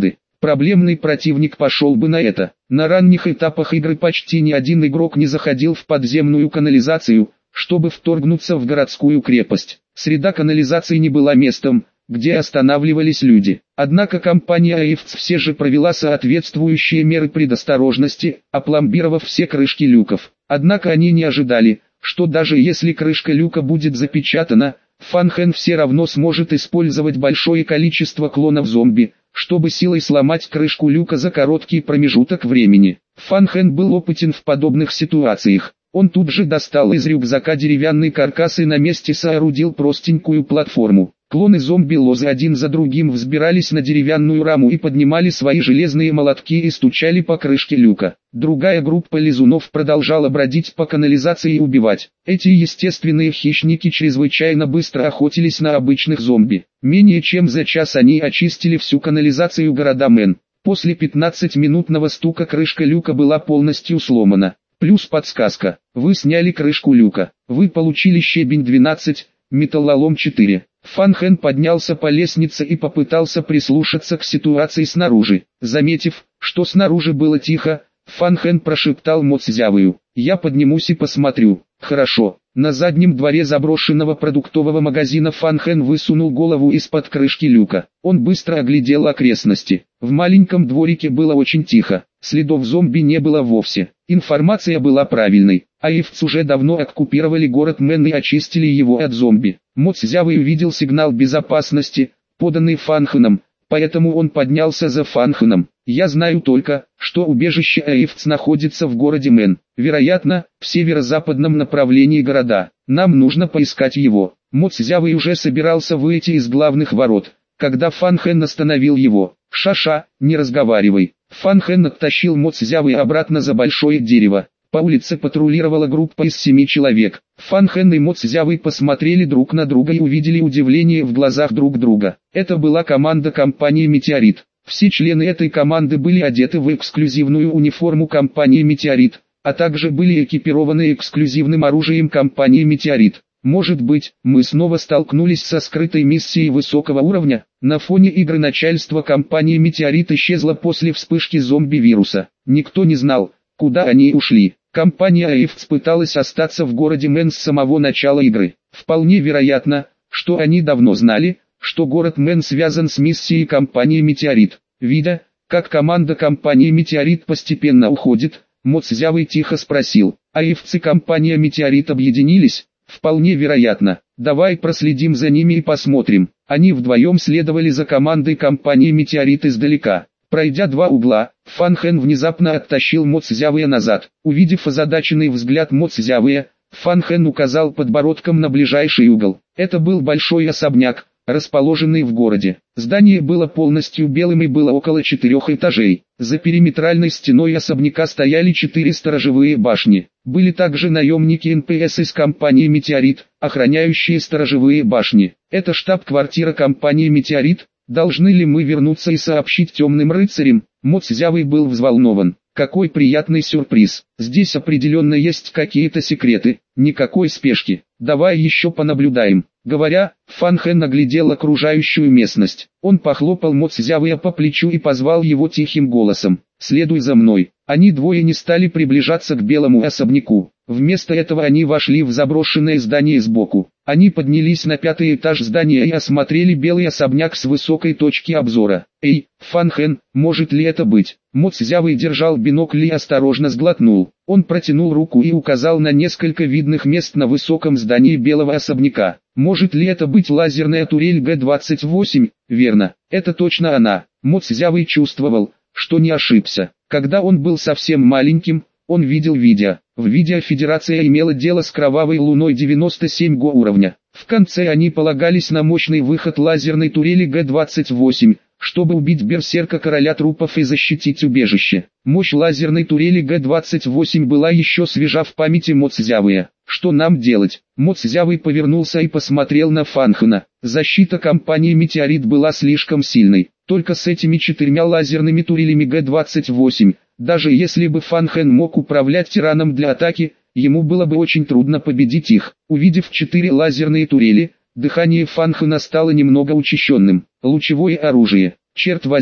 Проблемный противник пошел бы на это. На ранних этапах игры почти ни один игрок не заходил в подземную канализацию, чтобы вторгнуться в городскую крепость. Среда канализации не была местом, где останавливались люди. Однако компания AIFTS все же провела соответствующие меры предосторожности, опломбировав все крышки люков. Однако они не ожидали, что даже если крышка люка будет запечатана, Фан-Хэн все равно сможет использовать большое количество клонов зомби, чтобы силой сломать крышку люка за короткий промежуток времени. Фан-Хэн был опытен в подобных ситуациях. Он тут же достал из рюкзака деревянный каркас и на месте соорудил простенькую платформу. Клоны зомби-лозы один за другим взбирались на деревянную раму и поднимали свои железные молотки и стучали по крышке люка. Другая группа лизунов продолжала бродить по канализации и убивать. Эти естественные хищники чрезвычайно быстро охотились на обычных зомби. Менее чем за час они очистили всю канализацию города Мэн. После 15-минутного стука крышка люка была полностью сломана. Плюс подсказка. Вы сняли крышку люка. Вы получили щебень 12, металлолом 4. Фан-Хэн поднялся по лестнице и попытался прислушаться к ситуации снаружи. Заметив, что снаружи было тихо, Фан-Хэн прошептал Мо Цзявою: «Я поднимусь и посмотрю». «Хорошо». На заднем дворе заброшенного продуктового магазина Фан-Хэн высунул голову из-под крышки люка. Он быстро оглядел окрестности. В маленьком дворике было очень тихо. Следов зомби не было вовсе. Информация была правильной. AIFTS уже давно оккупировали город Мэн и очистили его от зомби. Мо Цзявой увидел сигнал безопасности, поданный Фан-Хэном, поэтому он поднялся за Фан-Хэном. «Я знаю только, что убежище AIFTS находится в городе Мэн. Вероятно, в северо-западном направлении города. Нам нужно поискать его». Мо Цзявой уже собирался выйти из главных ворот, когда Фан-Хэн остановил его. «Ша-ша, не разговаривай». Фан-Хэн оттащил Мо Цзявой обратно за большое дерево. По улице патрулировала группа из 7 человек. Фан-Хэн и Мо Цзявой посмотрели друг на друга и увидели удивление в глазах друг друга. Это была команда компании «Метеорит». Все члены этой команды были одеты в эксклюзивную униформу компании «Метеорит», а также были экипированы эксклюзивным оружием компании «Метеорит». Может быть, мы снова столкнулись со скрытой миссией высокого уровня? На фоне игры начальство компании «Метеорит» исчезло после вспышки зомби-вируса. Никто не знал, куда они ушли. Компания AIFTS пыталась остаться в городе Мэн с самого начала игры. Вполне вероятно, что они давно знали, что город Мэн связан с миссией компании «Метеорит». Видя, как команда компании «Метеорит» постепенно уходит, Мо Цзявой тихо спросил: «AIFTS и компания «Метеорит» объединились?» «Вполне вероятно. Давай проследим за ними и посмотрим». Они вдвоем следовали за командой компании «Метеорит» издалека. Пройдя 2 угла, Фан-Хэн внезапно оттащил Мо Цзявоя назад. Увидев озадаченный взгляд Мо Цзявоя, Фан-Хэн указал подбородком на ближайший угол. Это был большой особняк, расположенный в городе. Здание было полностью белым и было около 4 этажей. За периметральной стеной особняка стояли 4 сторожевые башни. Были также наемники НПС из компании «Метеорит», охраняющие сторожевые башни. Это штаб-квартира компании «Метеорит». Должны ли мы вернуться и сообщить темным рыцарям? Мо Цзявой был взволнован. Какой приятный сюрприз. Здесь определенно есть какие-то секреты. Никакой спешки. Давай еще понаблюдаем. Говоря, Фан-Хэн оглядел окружающую местность. Он похлопал Мо Цзявоя по плечу и позвал его тихим голосом: «Следуй за мной». Они двое не стали приближаться к белому особняку. Вместо этого они вошли в заброшенное здание сбоку. Они поднялись на 5-й этаж здания и осмотрели белый особняк с высокой точки обзора. «Эй, Фан-Хэн, может ли это быть?» Мо Цзявой держал бинокль и осторожно сглотнул. Он протянул руку и указал на несколько видных мест на высоком здании белого особняка. «Может ли это быть лазерная турель Г-28? Верно, это точно она». Мо Цзявой чувствовал, что не ошибся. Когда он был совсем маленьким, он видел видео. В видео Федерация имела дело с кровавой луной 97 го уровня. В конце они полагались на мощный выход лазерной турели Г-28, чтобы убить берсерка короля трупов и защитить убежище. Мощь лазерной турели Г-28 была еще свежа в памяти Мо Цзявоя. «Что нам делать?» Мо Цзявой повернулся и посмотрел на Фан-Хэна. Защита компании «Метеорит» была слишком сильной. Только с этими 4 лазерными турелями Г-28, даже если бы Фан-Хэн мог управлять тираном для атаки, ему было бы очень трудно победить их. Увидев 4 лазерные турели, дыхание Фан-Хэна стало немного учащенным. Лучевое оружие. Черт возьми,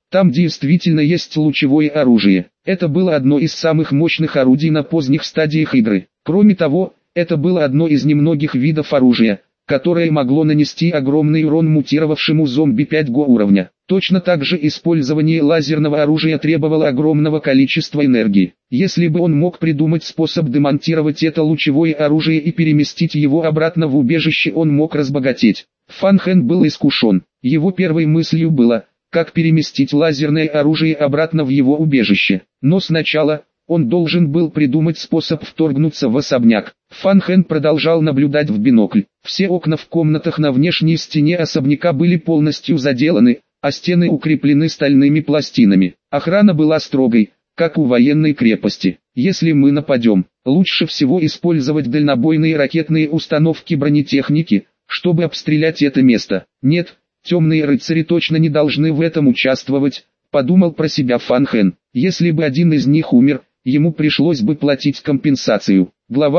Там действительно есть лучевое оружие. Это было одно из самых мощных орудий на поздних стадиях игры. Кроме того, это было одно из немногих видов оружия, которое могло нанести огромный урон мутировавшему зомби 5 уровня. Точно так же использование лазерного оружия требовало огромного количества энергии. Если бы он мог придумать способ демонтировать это лучевое оружие и переместить его обратно в убежище, он мог разбогатеть. Фан Хэн был искушен. Его первой мыслью было, как переместить лазерное оружие обратно в его убежище. Но сначала он должен был придумать способ вторгнуться в особняк. Фан Хэн продолжал наблюдать в бинокль. Все окна в комнатах на внешней стене особняка были полностью заделаны, а стены укреплены стальными пластинами. Охрана была строгой, как у военной крепости. Если мы нападем, лучше всего использовать дальнобойные ракетные установки бронетехники, чтобы обстрелять это место. Нет, темные рыцари точно не должны в этом участвовать, подумал про себя Фан Хэн. Если бы один из них умер, ему пришлось бы платить компенсацию. Глава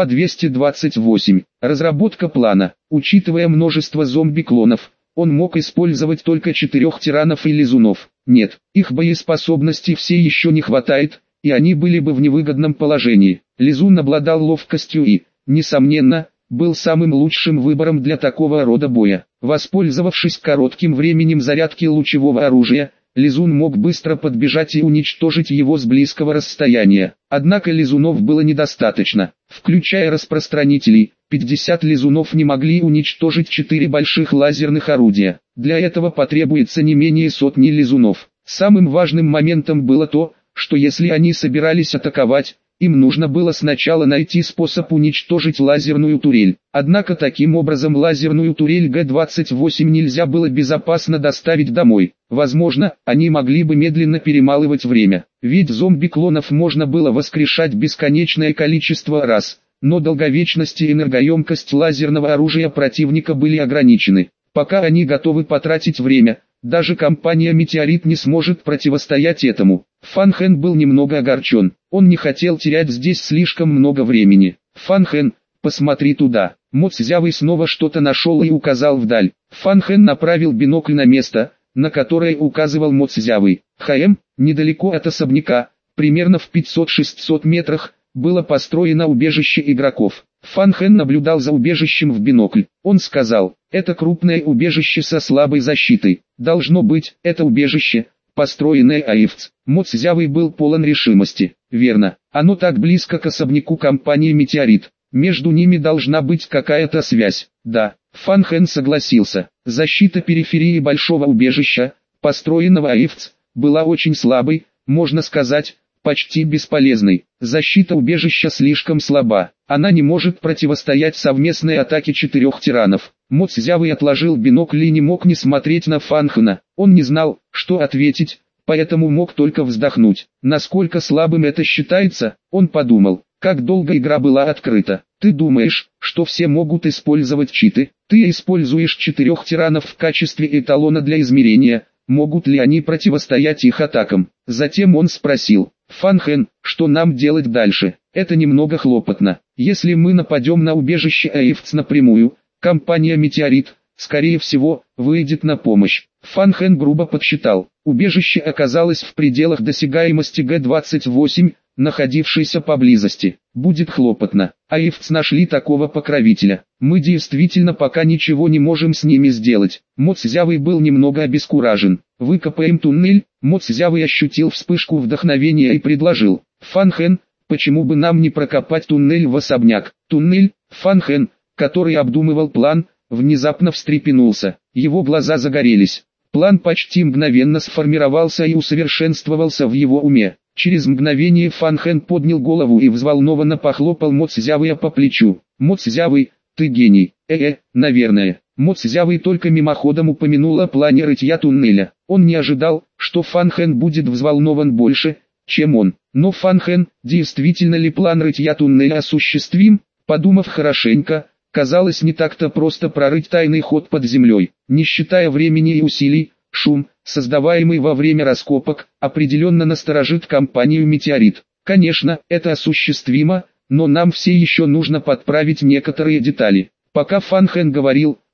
228. Разработка плана. Учитывая множество зомби-клонов, он мог использовать только 4 тиранов и лизунов. Нет, их боеспособности все еще не хватает, и они были бы в невыгодном положении. Лизун обладал ловкостью и, несомненно, был самым лучшим выбором для такого рода боя. Воспользовавшись коротким временем зарядки лучевого оружия, Лизун мог быстро подбежать и уничтожить его с близкого расстояния. Однако лизунов было недостаточно. Включая распространителей, 50 лизунов не могли уничтожить 4 больших лазерных орудия. Для этого потребуется не менее сотни лизунов. Самым важным моментом было то, что если они собирались атаковать, им нужно было сначала найти способ уничтожить лазерную турель. Однако таким образом лазерную турель Г-28 нельзя было безопасно доставить домой. Возможно, они могли бы медленно перемалывать время. Ведь зомби-клонов можно было воскрешать бесконечное количество раз, но долговечность и энергоемкость лазерного оружия противника были ограничены. Пока они готовы потратить время, даже компания «Метеорит» не сможет противостоять этому. Фан Хэн был немного огорчен. Он не хотел терять здесь слишком много времени. «Фан Хэн, посмотри туда». Мо Цзявый снова что-то нашел и указал вдаль. Фан Хэн направил бинокль на место, на которое указывал Мо Цзявый. Недалеко от особняка, примерно в 500-600 метрах, было построено убежище игроков. Фан Хэн наблюдал за убежищем в бинокль. Он сказал, это крупное убежище со слабой защитой. Должно быть, это убежище, построенное АИФЦ. Мо Цзявый был полон решимости. Верно, оно так близко к особняку компании «Метеорит». Между ними должна быть какая-то связь. Да, Фан Хэн согласился. Защита периферии большого убежища, построенного АИФЦ, была очень слабой, можно сказать, почти бесполезной. Защита убежища слишком слаба. Она не может противостоять совместной атаке 4 тиранов. Мо Цзявый отложил бинокль и не мог не смотреть на Фан Хэна. Он не знал, что ответить, поэтому мог только вздохнуть. Насколько слабым это считается, он подумал, как долго игра была открыта. Ты думаешь, что все могут использовать читы? Ты используешь 4 тиранов в качестве эталона для измерения. Могут ли они противостоять их атакам? Затем он спросил, Фан Хэн, что нам делать дальше? Это немного хлопотно. Если мы нападем на убежище АИФЦ напрямую, компания «Метеорит», скорее всего, выйдет на помощь. Фан Хэн грубо подсчитал. Убежище оказалось в пределах досягаемости Г-28, находившейся поблизости. Будет хлопотно. АИФЦ нашли такого покровителя. Мы действительно пока ничего не можем с ними сделать. Мо Цзявый был немного обескуражен. Выкопаем туннель. Мо Цзявый ощутил вспышку вдохновения и предложил. Фан Хэн, почему бы нам не прокопать туннель в особняк? Туннель? Фан Хэн, который обдумывал план, внезапно встрепенулся. Его глаза загорелись. План почти мгновенно сформировался и усовершенствовался в его уме. Через мгновение Фан Хэн поднял голову и взволнованно похлопал Мо Цзявыя по плечу. Мо Цзявый, ты гений. Наверное. Мо Цзявый только мимоходом упомянул о плане рытья туннеля. Он не ожидал, что Фан Хэн будет взволнован больше, чем он. Но Фан Хэн, действительно ли план рытья туннеля осуществим? Подумав хорошенько, казалось не так-то просто прорыть тайный ход под землей. Не считая времени и усилий, шум, создаваемый во время раскопок, определенно насторожит компанию «Метеорит». Конечно, это осуществимо, но нам все еще нужно подправить некоторые детали. Пока Фан Хэн говорил,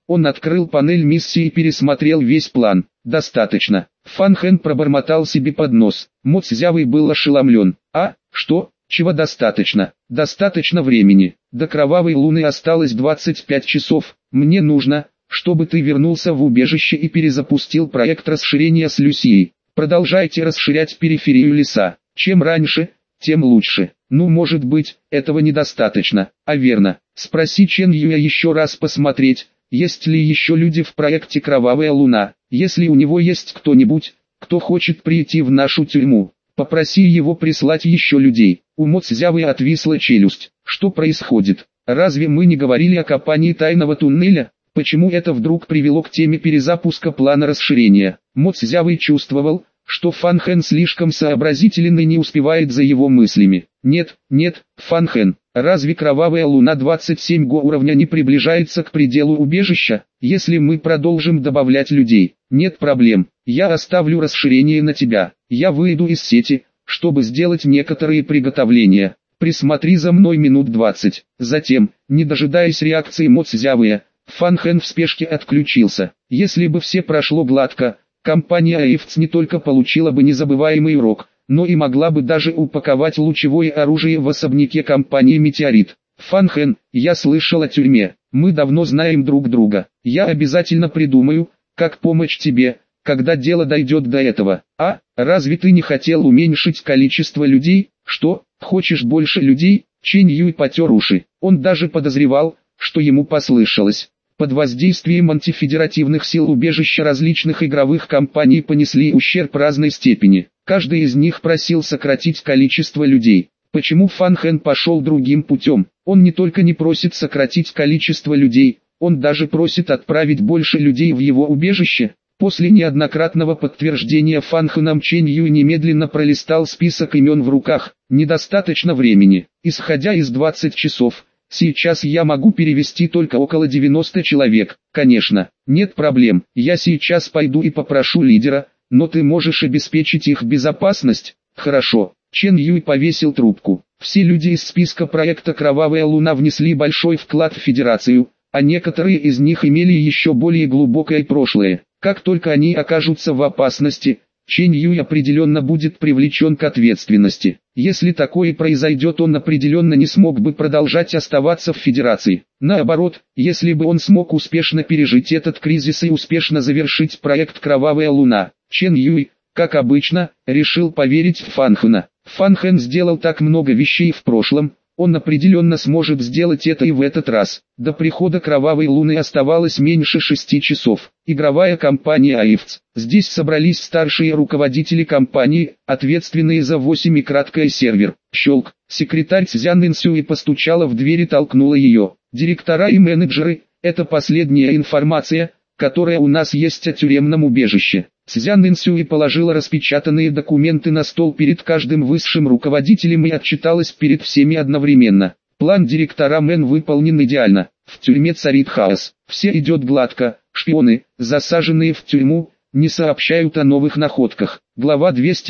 Он открыл панель миссии и пересмотрел весь план. Достаточно. Фан Хэн пробормотал себе под нос. Мо Цзявый был ошеломлен. А, что? Чего достаточно? Достаточно времени. До Кровавой Луны осталось 25 часов. Мне нужно, чтобы ты вернулся в убежище и перезапустил проект расширения с Люсией. Продолжайте расширять периферию леса. Чем раньше, тем лучше. Ну, может быть, этого недостаточно. А верно. Спроси Чен Юя еще раз посмотреть, есть ли еще люди в проекте «Кровавая Луна». Если у него есть кто-нибудь, кто хочет прийти в нашу тюрьму, попроси его прислать еще людей. У Мо Цзявы отвисла челюсть. Что происходит? Разве мы не говорили о копании тайного туннеля? Почему это вдруг привело к теме перезапуска плана расширения? Мо Цзявы чувствовал, что Фан Хэн слишком сообразителен и не успевает за его мыслями. Нет, Фан Хэн, разве Кровавая Луна 27 го уровня не приближается к пределу убежища? Если мы продолжим добавлять людей, нет проблем, я оставлю расширение на тебя. Я выйду из сети, чтобы сделать некоторые приготовления. Присмотри за мной минут 20. Затем, не дожидаясь реакции Мо Цзявы, Фан Хэн в спешке отключился. Если бы все прошло гладко, компания AIFTS не только получила бы незабываемый урок, но и могла бы даже упаковать лучевое оружие в особняке компании «Метеорит». Фан Хэн, я слышал о тюрьме, мы давно знаем друг друга. Я обязательно придумаю, как помочь тебе, когда дело дойдет до этого. А, разве ты не хотел уменьшить количество людей? Что, хочешь больше людей? Чен Юй потер уши. Он даже подозревал, что ему послышалось. Под воздействием антифедеративных сил убежища различных игровых компаний понесли ущерб разной степени. Каждый из них просил сократить количество людей. Почему Фан Хэн пошел другим путем? Он не только не просит сократить количество людей, он даже просит отправить больше людей в его убежище. После неоднократного подтверждения Фан Хэном Чен Юй немедленно пролистал список имен в руках. Недостаточно времени. Исходя из 20 часов. Сейчас я могу перевести только около 90 человек. Конечно, нет проблем. Я сейчас пойду и попрошу лидера, но ты можешь обеспечить их безопасность? Хорошо. Чен Юй повесил трубку. Все люди из списка проекта «Кровавая Луна» внесли большой вклад в Федерацию, а некоторые из них имели еще более глубокое прошлое. Как только они окажутся в опасности, Чен Юй определенно будет привлечен к ответственности. Если такое произойдет, он определенно не смог бы продолжать оставаться в Федерации. Наоборот, если бы он смог успешно пережить этот кризис и успешно завершить проект «Кровавая Луна», Чен Юй, как обычно, решил поверить в Фан Хэна. Фан Хэн сделал так много вещей в прошлом, он определенно сможет сделать это и в этот раз. До прихода Кровавой Луны оставалось меньше 6 часов. Игровая компания AIFTS. Здесь собрались старшие руководители компании, ответственные за 8 и краткое сервер. Щелк. Секретарь Цзян Инсюй постучала в дверь и толкнула ее. Директора и менеджеры, это последняя информация, которая у нас есть о тюремном убежище. Цзян Инсюй положила распечатанные документы на стол перед каждым высшим руководителем и отчиталась перед всеми одновременно. План директора Мэн выполнен идеально. В тюрьме царит хаос. Все идет гладко. Шпионы, засаженные в тюрьму, не сообщают о новых находках. Глава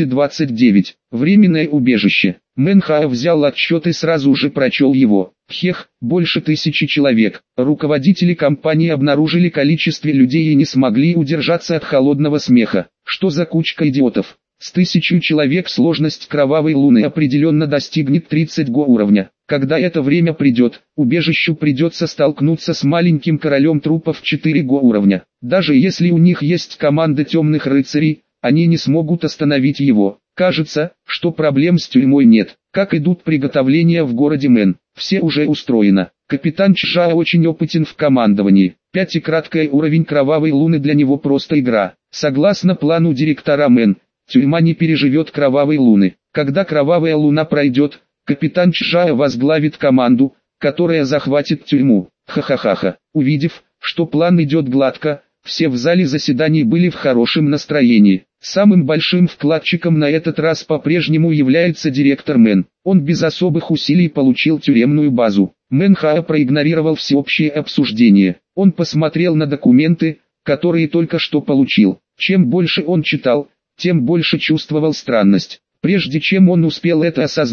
229. Временное убежище. Мэн Хао взял отчет и сразу же прочел его. Хех, больше 1000 человек. Руководители компании обнаружили количество людей и не смогли удержаться от холодного смеха. Что за кучка идиотов? С 1000 человек сложность Кровавой Луны определенно достигнет 30 го уровня. Когда это время придет, убежищу придется столкнуться с маленьким королем трупов 4 го уровня. Даже если у них есть команда темных рыцарей, они не смогут остановить его. Кажется, что проблем с тюрьмой нет. Как идут приготовления в городе Мэн? Все уже устроено. Капитан Чжа очень опытен в командовании. 5 и краткий уровень Кровавой Луны для него просто игра. Согласно плану директора Мэн, тюрьма не переживет Кровавой Луны. Когда Кровавая Луна пройдет, капитан Чжа возглавит команду, которая захватит тюрьму. Ха-ха-ха-ха. Увидев, что план идет гладко, все в зале заседаний были в хорошем настроении. Самым большим вкладчиком на этот раз по-прежнему является директор Мэн. Он без особых усилий получил тюремную базу. Мэн Хао проигнорировал всеобщее обсуждение. Он посмотрел на документы, которые только что получил. Чем больше он читал, тем больше чувствовал странность. Прежде чем он успел это осознать,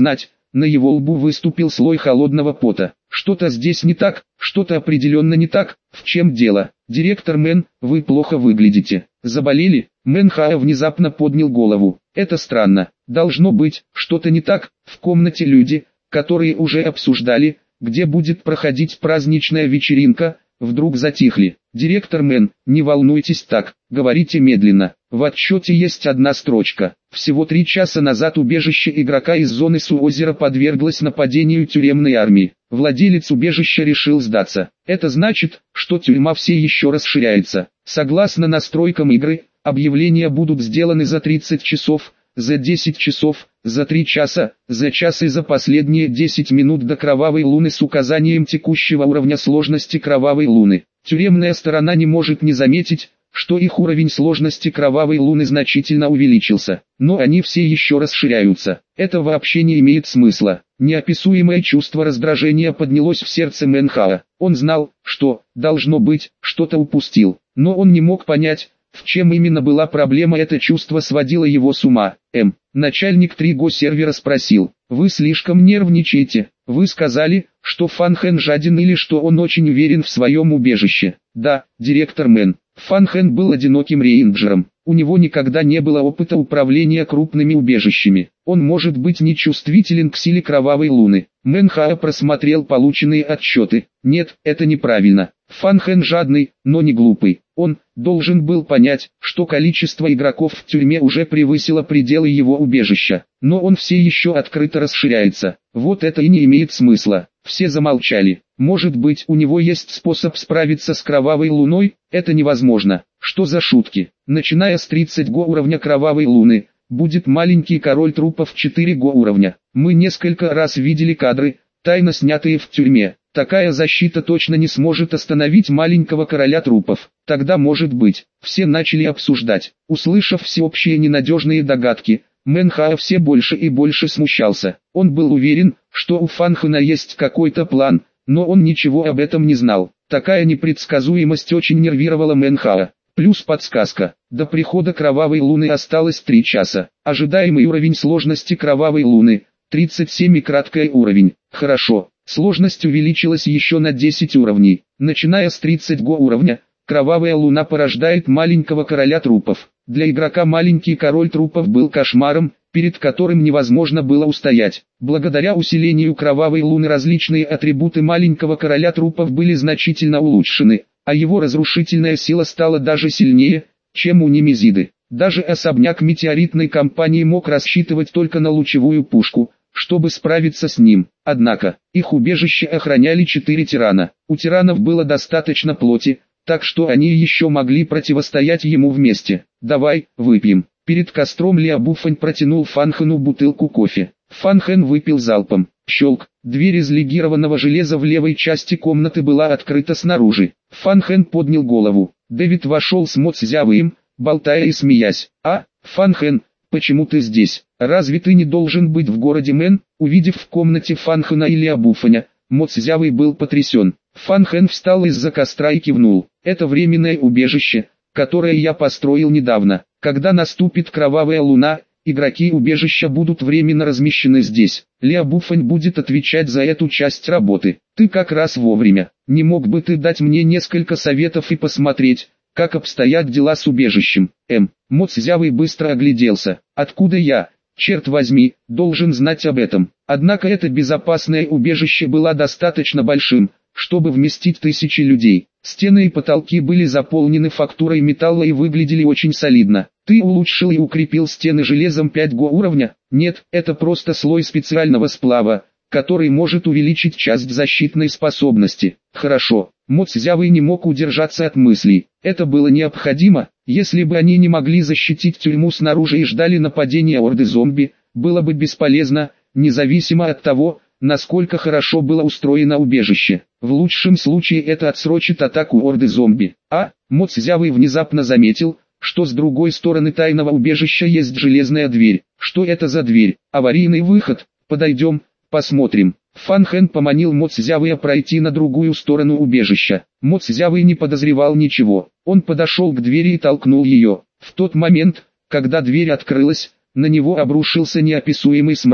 на его лбу выступил слой холодного пота. Что-то здесь не так, что-то определенно не так. В чем дело? Директор Мэн, вы плохо выглядите. Заболели? Мэн Хао внезапно поднял голову. Это странно. Должно быть, что-то не так. В комнате люди, которые уже обсуждали, где будет проходить праздничная вечеринка, вдруг затихли. Директор Мэн, не волнуйтесь так, говорите медленно. В отчете есть одна строчка. Всего 3 часа назад убежище игрока из зоны Суозера подверглось нападению тюремной армии. Владелец убежища решил сдаться. Это значит, что тюрьма все еще расширяется. Согласно настройкам игры, объявления будут сделаны за 30 часов, за 10 часов, за 3 часа, за час и за последние 10 минут до Кровавой Луны с указанием текущего уровня сложности Кровавой Луны. Тюремная сторона не может не заметить, что их уровень сложности Кровавой Луны значительно увеличился, но они все еще расширяются. Это вообще не имеет смысла. Неописуемое чувство раздражения поднялось в сердце Мэн Хао. Он знал, что, должно быть, что-то упустил, но он не мог понять, в чем именно была проблема. Это чувство сводило его с ума. Начальник 3Го сервера спросил: «Вы слишком нервничаете? Вы сказали, что Фан Хэн жаден или что он очень уверен в своем убежище?» «Да, директор Мэн. Фан Хэн был одиноким рейнджером. У него никогда не было опыта управления крупными убежищами. Он может быть нечувствителен к силе Кровавой Луны». Мэн Хао просмотрел полученные отчеты. «Нет, это неправильно. Фан Хэн жадный, но не глупый. Он должен был понять, что количество игроков в тюрьме уже превысило пределы его убежища. Но он все еще открыто расширяется. Вот это и не имеет смысла». Все замолчали. «Может быть, у него есть способ справиться с Кровавой Луной?» «Это невозможно. Что за шутки? Начиная с 30-го уровня Кровавой Луны, будет маленький король трупов 4-го уровня. Мы несколько раз видели кадры, тайно снятые в тюрьме. Такая защита точно не сможет остановить маленького короля трупов. Тогда может быть». Все начали обсуждать. Услышав всеобщие ненадежные догадки, Мэн Хао все больше и больше смущался. Он был уверен, что у Фан Хэна есть какой-то план, но он ничего об этом не знал. Такая непредсказуемость очень нервировала Мэн Хао. Плюс подсказка. До прихода Кровавой Луны осталось 3 часа. Ожидаемый уровень сложности Кровавой Луны — 37 и краткий уровень. Хорошо. Сложность увеличилась еще на 10 уровней. Начиная с 30-го уровня, Кровавая Луна порождает маленького короля трупов. Для игрока маленький король трупов был кошмаром, перед которым невозможно было устоять. Благодаря усилению Кровавой Луны различные атрибуты маленького короля трупов были значительно улучшены, а его разрушительная сила стала даже сильнее, чем у Немезиды. Даже особняк метеоритной компании мог рассчитывать только на лучевую пушку, чтобы справиться с ним. Однако, их убежище охраняли 4 тирана. У тиранов было достаточно плоти, так что они еще могли противостоять ему вместе. «Давай, выпьем». Перед костром Ляо Буфань протянул Фан Хэну бутылку кофе. Фан Хэн выпил залпом. Щелк. Дверь из легированного железа в левой части комнаты была открыта снаружи. Фан Хэн поднял голову. Дэвид вошел с Мо Цзявыем, болтая и смеясь. Фан Хэн, почему ты здесь? Разве ты не должен быть в городе Мэн?» Увидев в комнате Фан Хэна и Ляо Буфаня, Мо Цзявый был потрясен. Фан Хэн встал из-за костра и кивнул. «Это временное убежище, которое я построил недавно. Когда наступит Кровавая Луна, игроки убежища будут временно размещены здесь. Ляо Буфань будет отвечать за эту часть работы. Ты как раз вовремя. Не мог бы ты дать мне несколько советов и посмотреть, как обстоят дела с убежищем?» Мо Цзявый быстро огляделся. «Откуда я, черт возьми, должен знать об этом?» Однако это безопасное убежище было достаточно большим, чтобы вместить 1000 людей. Стены и потолки были заполнены фактурой металла и выглядели очень солидно. «Ты улучшил и укрепил стены железом 5-го уровня?» «Нет, это просто слой специального сплава, который может увеличить часть защитной способности». «Хорошо». Мо Цзявый не мог удержаться от мыслей. Это было необходимо. Если бы они не могли защитить тюрьму снаружи и ждали нападения орды зомби, было бы бесполезно, независимо от того, насколько хорошо было устроено убежище. В лучшем случае это отсрочит атаку орды зомби. Мо Цзявый внезапно заметил, что с другой стороны тайного убежища есть железная дверь. Что это за дверь? Аварийный выход? Подойдем, посмотрим. Фан Хэн поманил Мо Цзявыя пройти на другую сторону убежища. Мо Цзявый не подозревал ничего. Он подошел к двери и толкнул ее. В тот момент, когда дверь открылась, на него обрушился неописуемый смрад.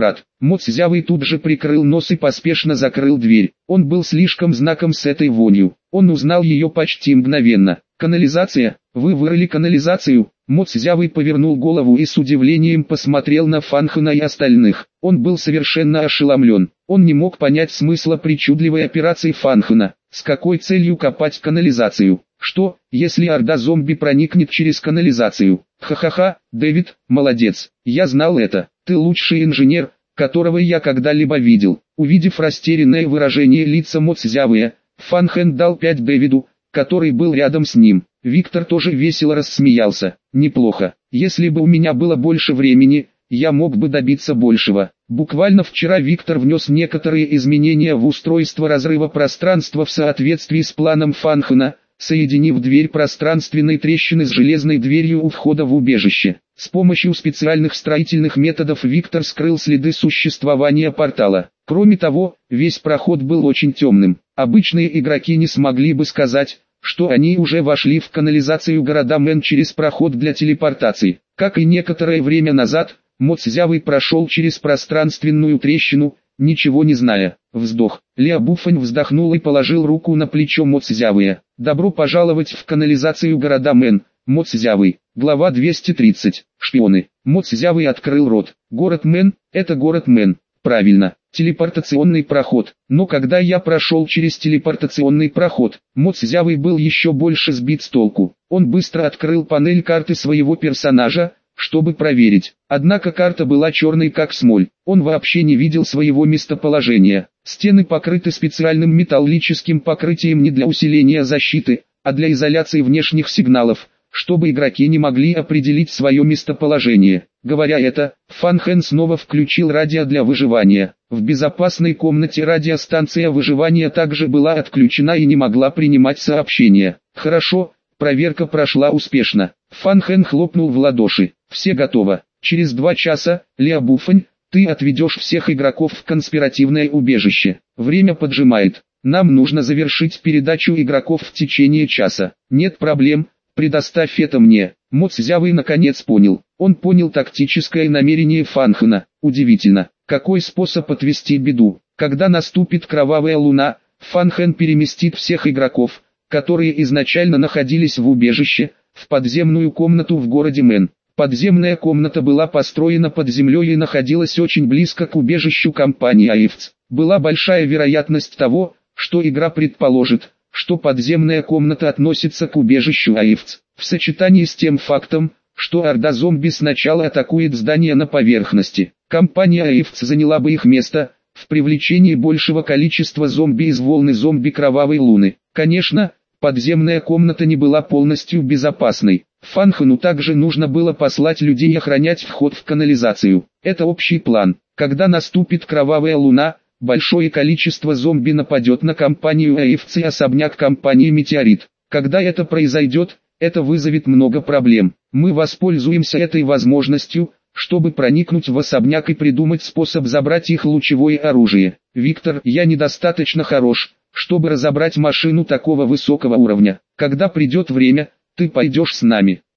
Мо Цзявый тут же прикрыл нос и поспешно закрыл дверь. Он был слишком знаком с этой вонью. Он узнал ее почти мгновенно. «Канализация? Вы вырыли канализацию?» Мо Цзявый повернул голову и с удивлением посмотрел на Фан Хэна и остальных. Он был совершенно ошеломлен. Он не мог понять смысла причудливой операции Фан Хэна. С какой целью копать канализацию? Что, если орда зомби проникнет через канализацию? Ха-ха-ха, Дэвид, молодец. Я знал это. Ты лучший инженер, которого я когда-либо видел. Увидев растерянное выражение лица Мо Цзявыя, Фан Хэн дал 5 Дэвиду, который был рядом с ним. Виктор тоже весело рассмеялся. Неплохо. Если бы у меня было больше времени, я мог бы добиться большего. Буквально вчера Виктор внес некоторые изменения в устройство разрыва пространства в соответствии с планом Фан Хэна, соединив дверь пространственной трещины с железной дверью у входа в убежище. С помощью специальных строительных методов Виктор скрыл следы существования портала. Кроме того, весь проход был очень темным. Обычные игроки не смогли бы сказать, что они уже вошли в канализацию города Мэн через проход для телепортации. Как и некоторое время назад, Мо Цзявый прошел через пространственную трещину, ничего не зная. Вздох. Ля Буфань вздохнул и положил руку на плечо Мо Цзявыя. «Добро пожаловать в канализацию города Мэн, Мо Цзявый». Глава 230. Шпионы. Мо Цзявый открыл рот. «Город Мэн, это город Мэн. Правильно. Телепортационный проход. Но когда я прошел через телепортационный проход, Мо Цзявый был еще больше сбит с толку. Он быстро открыл панель карты своего персонажа, чтобы проверить. Однако карта была черной как смоль. Он вообще не видел своего местоположения. Стены покрыты специальным металлическим покрытием не для усиления защиты, а для изоляции внешних сигналов, чтобы игроки не могли определить свое местоположение. Говоря это, Фан Хэн снова включил радио для выживания. В безопасной комнате радиостанция выживания также была отключена и не могла принимать сообщения. Хорошо, проверка прошла успешно. Фан Хэн хлопнул в ладоши. Все готово. Через 2 часа, Ля Буфань, ты отведешь всех игроков в конспиративное убежище. Время поджимает. Нам нужно завершить передачу игроков в течение часа. Нет проблем. Предоставь это мне. Мо Цзявый наконец понял. Он понял тактическое намерение Фан Хэна. Удивительно, какой способ отвести беду. Когда наступит кровавая луна, Фан Хэн переместит всех игроков, которые изначально находились в убежище, в подземную комнату в городе Мэн. Подземная комната была построена под землей и находилась очень близко к убежищу компании AIFC. Была большая вероятность того, что игра предположит, что подземная комната относится к убежищу AIFC. В сочетании с тем фактом, что орда зомби сначала атакует здание на поверхности, компания AIFC заняла бы их место, в привлечении большего количества зомби из волны зомби Кровавой Луны. Конечно, подземная комната не была полностью безопасной. Фан Хэну также нужно было послать людей охранять вход в канализацию. Это общий план. Когда наступит Кровавая Луна, большое количество зомби нападет на компанию AIFC и особняк компании Метеорит. Когда это произойдет, это вызовет много проблем. Мы воспользуемся этой возможностью, чтобы проникнуть в особняк и придумать способ забрать их лучевое оружие. Виктор, я недостаточно хорош, чтобы разобрать машину такого высокого уровня. Когда придет время, ты пойдешь с нами.